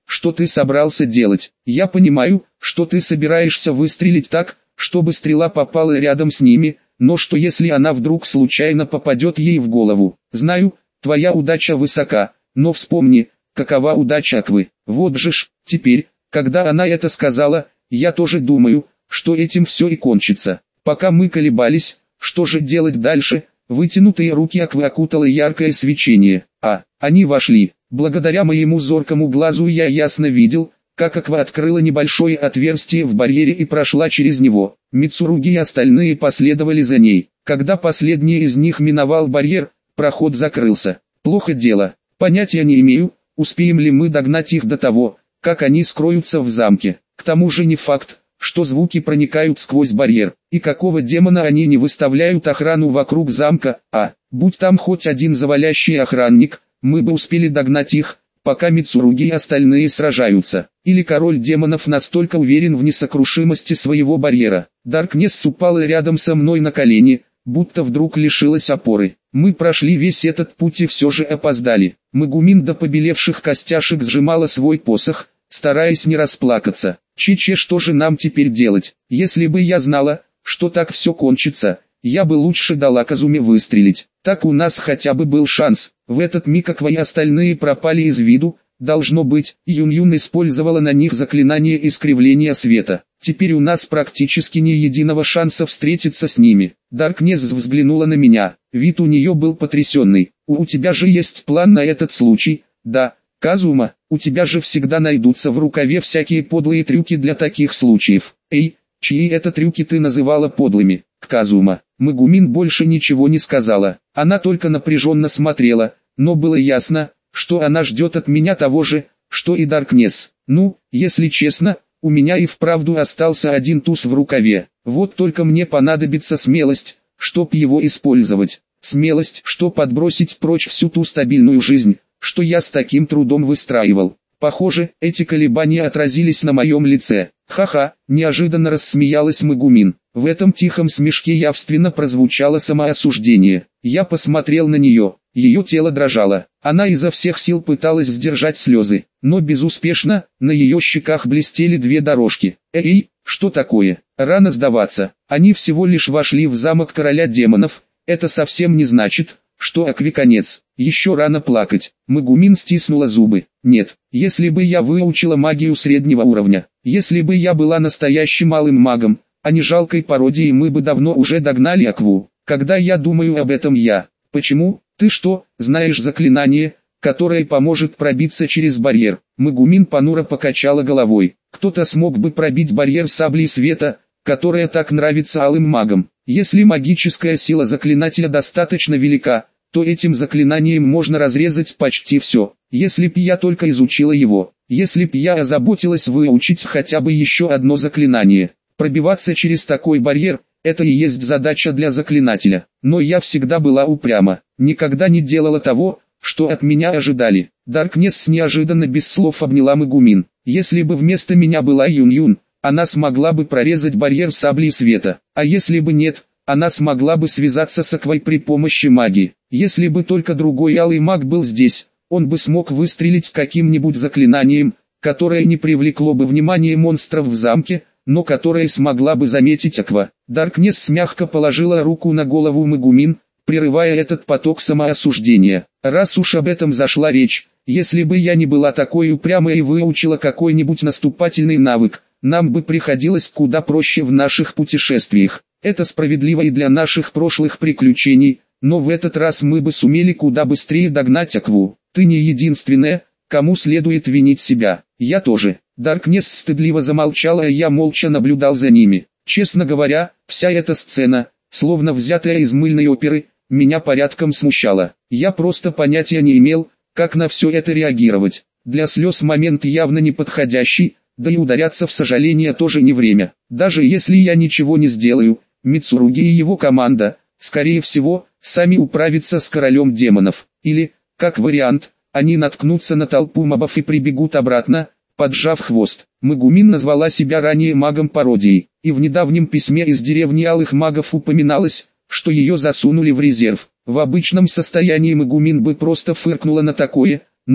что ты собрался делать. Я понимаю, что ты собираешься выстрелить так, чтобы стрела попала рядом с ними, но что если она вдруг случайно попадет ей в голову? Знаю, твоя удача высока, но вспомни, какова удача Аквы. Вот же ж, теперь, когда она это сказала, я тоже думаю, что этим все и кончится. Пока мы колебались, что же делать дальше, вытянутые руки Аквы окутало яркое свечение. Они вошли. Благодаря моему зоркому глазу я ясно видел, как Аква открыла небольшое отверстие в барьере и прошла через него. Мицуруги и остальные последовали за ней. Когда последний из них миновал барьер, проход закрылся. Плохо дело. Понятия не имею, успеем ли мы догнать их до того, как они скроются в замке. К тому же не факт, что звуки проникают сквозь барьер, и какого демона они не выставляют охрану вокруг замка, будь там хоть один завалящий охранник, мы бы успели догнать их, пока Мицуруги и остальные сражаются. Или король демонов настолько уверен в несокрушимости своего барьера. Даркнесс упала рядом со мной на колени, будто вдруг лишилась опоры. Мы прошли весь этот путь и все же опоздали. Магумин до побелевших костяшек сжимала свой посох, стараясь не расплакаться. Чиче, что же нам теперь делать? Если бы я знала, что так все кончится, я бы лучше дала Казуме выстрелить. Так у нас хотя бы был шанс. В этот миг Аква и остальные пропали из виду. Должно быть, Юн-Юн использовала на них заклинание искривления света. Теперь у нас практически ни единого шанса встретиться с ними. Даркнесс взглянула на меня. Вид у нее был потрясенный. У тебя же есть план на этот случай? Да, Казума, у тебя же всегда найдутся в рукаве всякие подлые трюки для таких случаев. Эй, чьи это трюки ты называла подлыми? Казума. Магумин больше ничего не сказала. Она только напряженно смотрела, но было ясно, что она ждет от меня того же, что и Даркнесс. Ну, если честно, у меня и вправду остался один туз в рукаве. Вот только мне понадобится смелость, чтоб его использовать. Смелость, чтоб отбросить прочь всю ту стабильную жизнь, что я с таким трудом выстраивал. Похоже, эти колебания отразились на моем лице. Ха-ха, неожиданно рассмеялась Магумин. В этом тихом смешке явственно прозвучало самоосуждение. Я посмотрел на нее. Ее тело дрожало. Она изо всех сил пыталась сдержать слезы, но безуспешно. На ее щеках блестели две дорожки. Эй, что такое? Рано сдаваться. Они всего лишь вошли в замок короля демонов. Это совсем не значит, что Акве конец. Еще рано плакать. Магумин стиснула зубы. Нет, если бы я выучила магию среднего уровня, если бы я была настоящим малым магом, а не жалкой пародией, мы бы давно уже догнали Акву. Когда я думаю об этом Почему? Ты что, знаешь заклинание, которое поможет пробиться через барьер? Магумин понуро покачала головой. Кто-то смог бы пробить барьер саблей света, которая так нравится алым магам. Если магическая сила заклинателя достаточно велика, то этим заклинанием можно разрезать почти все. Если б я только изучила его, если б я озаботилась выучить хотя бы еще одно заклинание. Пробиваться через такой барьер – это и есть задача для заклинателя. Но я всегда была упряма, никогда не делала того, что от меня ожидали. Даркнесс неожиданно без слов обняла Магумин. Если бы вместо меня была Юн-Юн, она смогла бы прорезать барьер саблей света. А если бы нет, она смогла бы связаться с Аквой при помощи магии. Если бы только другой алый маг был здесь, он бы смог выстрелить каким-нибудь заклинанием, которое не привлекло бы внимание монстров в замке, но которое смогла бы заметить Аква. Даркнесс мягко положила руку на голову Магумин, прерывая этот поток самоосуждения. Раз уж об этом зашла речь, если бы я не была такой упрямой и выучила какой-нибудь наступательный навык, нам бы приходилось куда проще в наших путешествиях. Это справедливо и для наших прошлых приключений, но в этот раз мы бы сумели куда быстрее догнать Акву. Ты не единственная, кому следует винить себя. Я тоже. Даркнесс стыдливо замолчала, и я молча наблюдал за ними. Честно говоря, вся эта сцена, словно взятая из мыльной оперы, меня порядком смущала. Я просто понятия не имел, как на все это реагировать. Для слез момент явно неподходящий, да и ударяться в сожаление тоже не время. Даже если я ничего не сделаю, Мицуруги и его команда, скорее всего, сами управятся с королем демонов. Или, как вариант, они наткнутся на толпу мобов и прибегут обратно, поджав хвост. Магумин назвала себя ранее магом-пародией, и в недавнем письме из деревни алых магов упоминалось, что ее засунули в резерв. В обычном состоянии Магумин бы просто фыркнула на такое, но,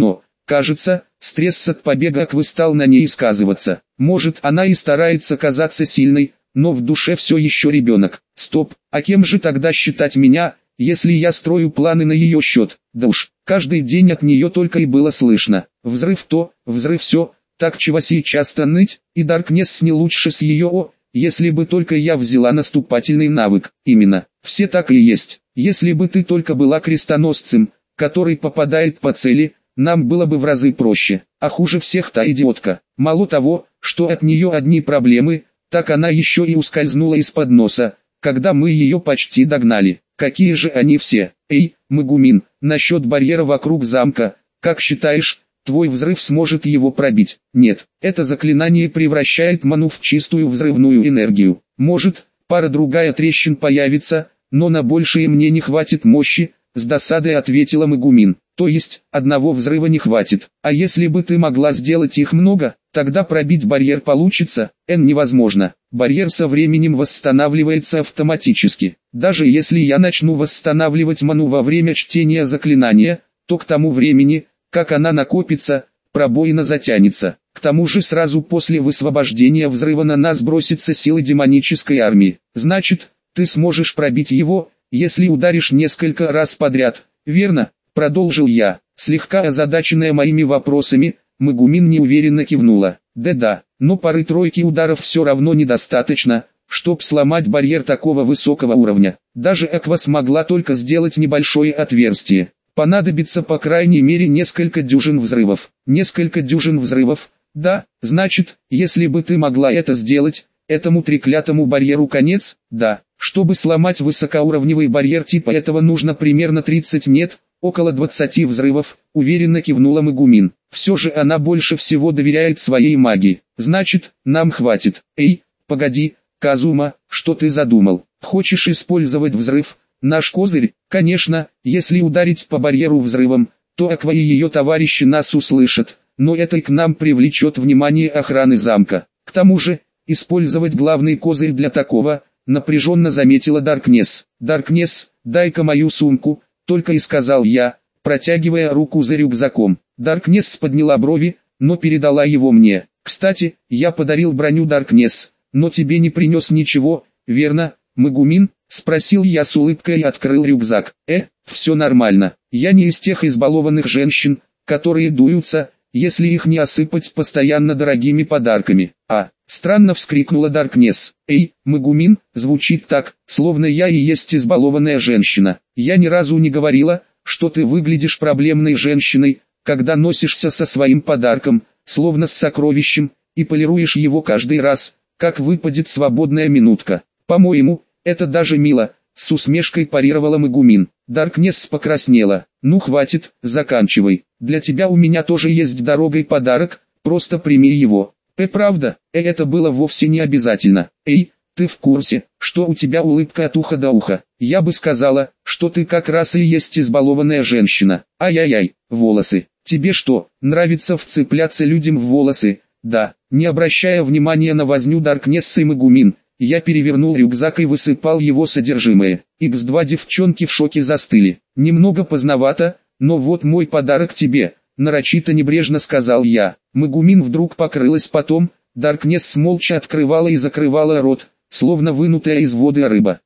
Кажется, стресс от побега Аквы стал на ней сказываться. Может, она и старается казаться сильной, но в душе все еще ребенок. Стоп, а кем же тогда считать меня, если я строю планы на ее счет? Да уж, каждый день от нее только и было слышно. Взрыв то, взрыв все, так чего сейчас-то ныть, и Даркнесс не лучше с ее если бы только я взяла наступательный навык. Именно, все так и есть. Если бы ты только была крестоносцем, который попадает по цели, нам было бы в разы проще. А хуже всех та идиотка. Мало того, что от нее одни проблемы, так она еще и ускользнула из-под носа, когда мы ее почти догнали. Какие же они все? Эй, Мегумин, насчет барьера вокруг замка, как считаешь, твой взрыв сможет его пробить? Нет, это заклинание превращает ману в чистую взрывную энергию. Может, пара-другая трещин появится, но на большее мне не хватит мощи, с досадой ответила Мегумин. То есть, одного взрыва не хватит. А если бы ты могла сделать их много, тогда пробить барьер получится. Невозможно. Барьер со временем восстанавливается автоматически. Даже если я начну восстанавливать ману во время чтения заклинания, то к тому времени, как она накопится, пробоина затянется. К тому же сразу после высвобождения взрыва на нас бросится силы демонической армии. Значит, ты сможешь пробить его, если ударишь несколько раз подряд, верно? Продолжил я. Слегка озадаченная моими вопросами, Мегумин неуверенно кивнула. Да, но пары-тройки ударов все равно недостаточно, чтоб сломать барьер такого высокого уровня. Даже Аква смогла только сделать небольшое отверстие. Понадобится по крайней мере несколько дюжин взрывов. Несколько дюжин взрывов? Да, значит, если бы ты могла это сделать, этому треклятому барьеру конец? Да. Чтобы сломать высокоуровневый барьер типа этого нужно примерно 30 нет, около 20 взрывов, уверенно кивнула Мегумин. Все же она больше всего доверяет своей магии. Значит, нам хватит. Эй, погоди, Казума, что ты задумал? Хочешь использовать взрыв? Наш козырь? Конечно, если ударить по барьеру взрывом, то Аква и ее товарищи нас услышат, но это и к нам привлечет внимание охраны замка. К тому же, использовать главный козырь для такого, напряженно заметила Даркнесс. Даркнесс, дай-ка мою сумку, только и сказал я, протягивая руку за рюкзаком. Даркнесс подняла брови, но передала его мне. Кстати, я подарил броню Даркнесс, но тебе не принес ничего, верно, Мегумин? Спросил я с улыбкой и открыл рюкзак. Все нормально. Я не из тех избалованных женщин, которые дуются, если их не осыпать постоянно дорогими подарками. Странно вскрикнула Даркнесс. Эй, Мегумин, звучит так, словно я и есть избалованная женщина. Я ни разу не говорила, что ты выглядишь проблемной женщиной, когда носишься со своим подарком, словно с сокровищем, и полируешь его каждый раз, как выпадет свободная минутка. По-моему, это даже мило, с усмешкой парировала Мегумин. Даркнесс покраснела. Ну хватит, заканчивай. Для тебя у меня тоже есть дорогой подарок, просто прими его. Правда, это было вовсе не обязательно. Эй, ты в курсе, что у тебя улыбка от уха до уха? Я бы сказала, что ты как раз и есть избалованная женщина. Ай-яй-яй, волосы. Тебе что, нравится вцепляться людям в волосы? Да, не обращая внимания на возню Даркнесс и Мегумин, я перевернул рюкзак и высыпал его содержимое. Икс-2 девчонки в шоке застыли. Немного поздновато, но вот мой подарок тебе, нарочито небрежно сказал я. Мегумин вдруг покрылась потом, Даркнесс молча открывала и закрывала рот, словно вынутая из воды рыба.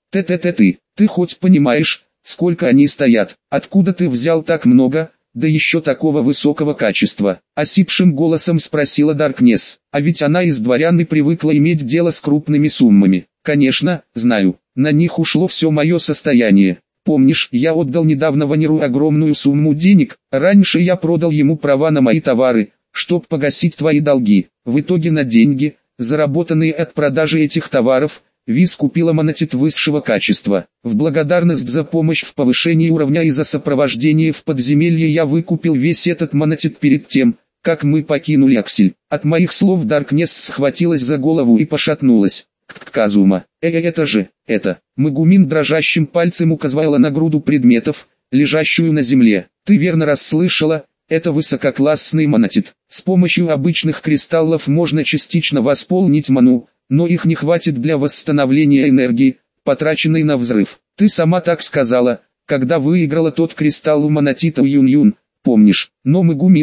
Ты хоть понимаешь, сколько они стоят? Откуда ты взял так много, да еще такого высокого качества? Осипшим голосом спросила Даркнесс. А ведь она из дворян и привыкла иметь дело с крупными суммами. Конечно, знаю, на них ушло все мое состояние. Помнишь, я отдал недавно Ванеру огромную сумму денег, раньше я продал ему права на мои товары, чтоб погасить твои долги. В итоге на деньги, заработанные от продажи этих товаров, Виз купила монетит высшего качества. В благодарность за помощь в повышении уровня и за сопровождение в подземелье я выкупил весь этот монетит перед тем, как мы покинули Аксель. От моих слов Даркнесс схватилась за голову и пошатнулась. Казума, это. Мегумин дрожащим пальцем указала на груду предметов, лежащую на земле. Ты верно расслышала, это высококлассный монетит. С помощью обычных кристаллов можно частично восполнить ману, но их не хватит для восстановления энергии, потраченной на взрыв. Ты сама так сказала, когда выиграла тот кристалл у монетита Юн-Юн, помнишь? Но Мегумин,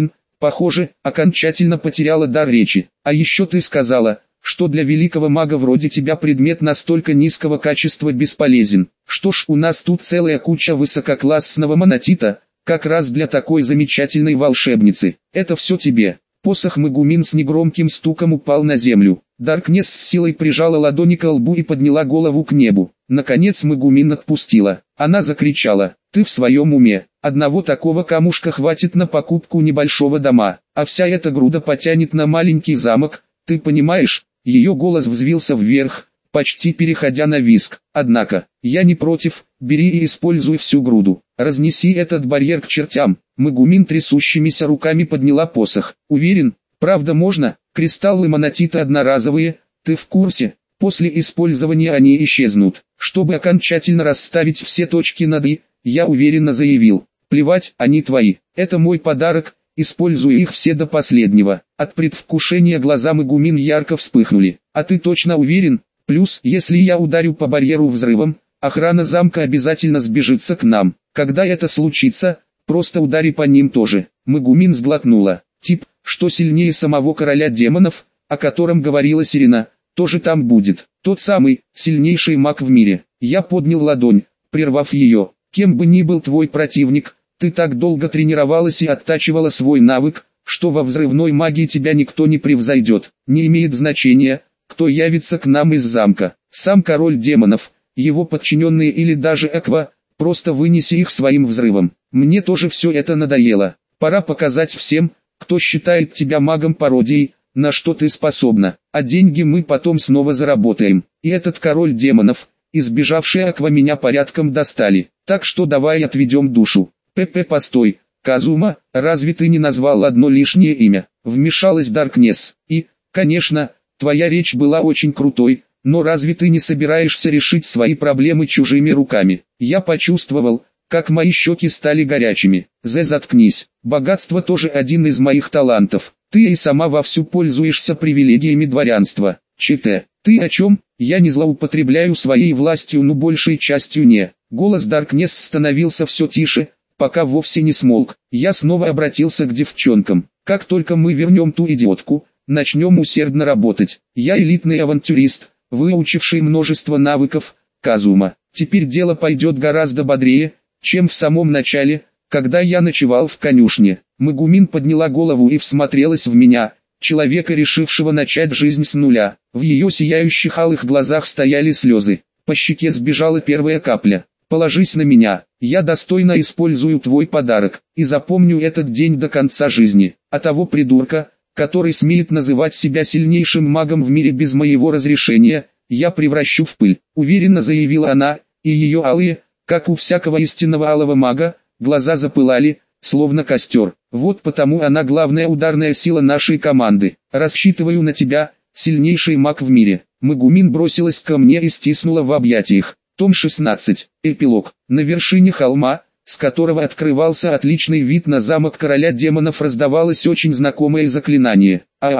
похоже, окончательно потеряла дар речи. А еще ты сказала, что для великого мага вроде тебя предмет настолько низкого качества бесполезен. Что ж, у нас тут целая куча высококлассного монотита, как раз для такой замечательной волшебницы. Это все тебе. Посох Мегумин с негромким стуком упал на землю. Даркнесс с силой прижала ладони к лбу и подняла голову к небу. Наконец Мегумин отпустила. Она закричала: «Ты в своем уме? Одного такого камушка хватит на покупку небольшого дома, а вся эта груда потянет на маленький замок, ты понимаешь?» Ее голос взвился вверх, почти переходя на визг. «Однако, я не против, бери и используй всю груду. Разнеси этот барьер к чертям». Мегумин трясущимися руками подняла посох. «Уверен, правда можно? Кристаллы монотита одноразовые, ты в курсе? После использования они исчезнут. Чтобы окончательно расставить все точки над «и», я уверенно заявил: плевать, они твои. Это мой подарок, используй их все до последнего». От предвкушения глаза Мегумин ярко вспыхнули. «А ты точно уверен? Плюс, если я ударю по барьеру взрывом, охрана замка обязательно сбежится к нам. Когда это случится, просто удари по ним тоже». Мегумин сглотнула. «Тип, что сильнее самого короля демонов, о котором говорила Сирена, тоже там будет. Тот самый, сильнейший маг в мире». Я поднял ладонь, прервав ее. «Кем бы ни был твой противник, ты так долго тренировалась и оттачивала свой навык, что во взрывной магии тебя никто не превзойдет. Не имеет значения, кто явится к нам из замка. Сам король демонов, его подчиненные или даже Эква, просто вынеси их своим взрывом. Мне тоже все это надоело. Пора показать всем, кто считает тебя магом-пародией, на что ты способна. А деньги мы потом снова заработаем. И этот король демонов, избежавший Эква, меня порядком достали. Так что давай отведем душу». Постой, Казума, разве ты не назвал одно лишнее имя?» Вмешалась Даркнесс. «И, конечно, твоя речь была очень крутой, но разве ты не собираешься решить свои проблемы чужими руками?» Я почувствовал, как мои щеки стали горячими. Заткнись, богатство тоже один из моих талантов. Ты и сама вовсю пользуешься привилегиями дворянства. ЧТ, ты о чем? Я не злоупотребляю своей властью, но большей частью не. Голос Даркнесс становился все тише, пока вовсе не смолк. Я снова обратился к девчонкам. «Как только мы вернем ту идиотку, начнем усердно работать. Я элитный авантюрист, выучивший множество навыков, Казума. Теперь дело пойдет гораздо бодрее, чем в самом начале, когда я ночевал в конюшне». Мегумин подняла голову и всмотрелась в меня, человека, решившего начать жизнь с нуля. В ее сияющих алых глазах стояли слезы. По щеке сбежала первая капля. «Положись на меня, я достойно использую твой подарок, и запомню этот день до конца жизни. А того придурка, который смеет называть себя сильнейшим магом в мире без моего разрешения, я превращу в пыль», уверенно заявила она, и ее алые, как у всякого истинного алого мага, глаза запылали, словно костер. «Вот потому она главная ударная сила нашей команды. Рассчитываю на тебя, сильнейший маг в мире». Мегумин бросилась ко мне и стиснула в объятиях. Том 16. Эпилог. На вершине холма, с которого открывался отличный вид на замок короля демонов, раздавалось очень знакомое заклинание.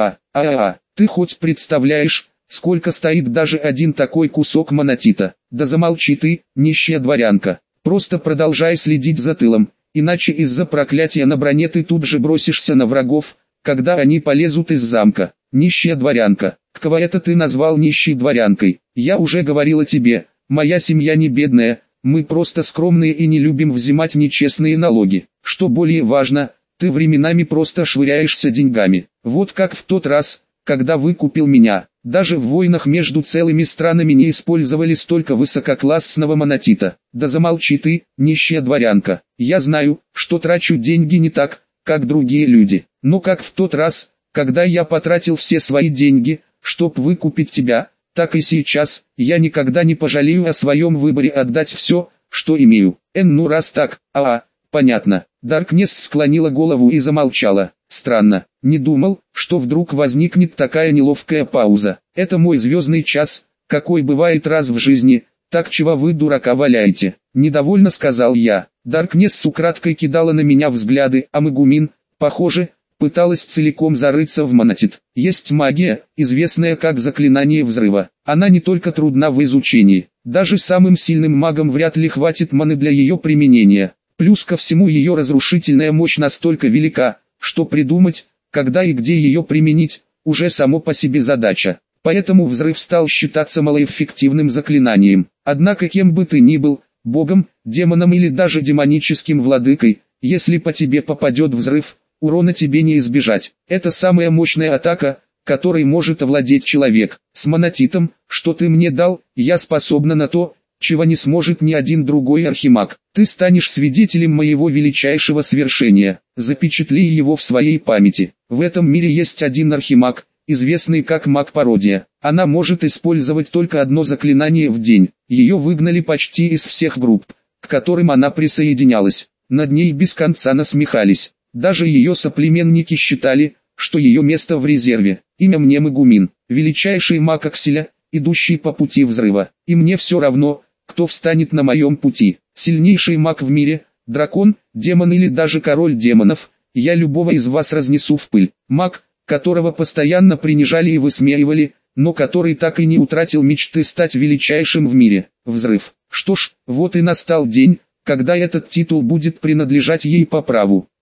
Ты хоть представляешь, сколько стоит даже один такой кусок монотита? Да замолчи ты, нищая дворянка. Просто продолжай следить за тылом, иначе из-за проклятия на броне ты тут же бросишься на врагов, когда они полезут из замка. Нищая дворянка. Кого это ты назвал нищей дворянкой? Я уже говорила тебе. Моя семья не бедная, мы просто скромные и не любим взимать нечестные налоги. Что более важно, ты временами просто швыряешься деньгами. Вот как в тот раз, когда выкупил меня. Даже в войнах между целыми странами не использовали столько высококлассного монотита. Да замолчи ты, нищая дворянка. Я знаю, что трачу деньги не так, как другие люди. Но как в тот раз, когда я потратил все свои деньги, чтоб выкупить тебя, так и сейчас, я никогда не пожалею о своем выборе отдать все, что имею. Ну раз так, понятно. Даркнесс склонила голову и замолчала. Странно, не думал, что вдруг возникнет такая неловкая пауза. Это мой звездный час, какой бывает раз в жизни, так чего вы дурака валяете? Недовольно сказал я. Даркнесс украдкой кидала на меня взгляды, а Мегумин, похоже, пыталась целиком зарыться в монотит. Есть магия, известная как заклинание взрыва. Она не только трудна в изучении, даже самым сильным магам вряд ли хватит маны для ее применения. Плюс ко всему ее разрушительная мощь настолько велика, что придумать, когда и где ее применить, уже само по себе задача. Поэтому взрыв стал считаться малоэффективным заклинанием. Однако кем бы ты ни был, богом, демоном или даже демоническим владыкой, если по тебе попадет взрыв, урона тебе не избежать. Это самая мощная атака, которой может овладеть человек. С монотитом, что ты мне дал, я способна на то, чего не сможет ни один другой архимаг. Ты станешь свидетелем моего величайшего свершения. Запечатли его в своей памяти. В этом мире есть один архимаг, известный как маг-пародия. Она может использовать только одно заклинание в день. Ее выгнали почти из всех групп, к которым она присоединялась. Над ней без конца насмехались. Даже ее соплеменники считали, что ее место в резерве. Имя мне Магумин, величайший маг Акселя, идущий по пути взрыва. И мне все равно, кто встанет на моем пути. Сильнейший маг в мире, дракон, демон или даже король демонов, я любого из вас разнесу в пыль. Маг, которого постоянно принижали и высмеивали, но который так и не утратил мечты стать величайшим в мире. Взрыв. Что ж, вот и настал день, когда этот титул будет принадлежать ей по праву.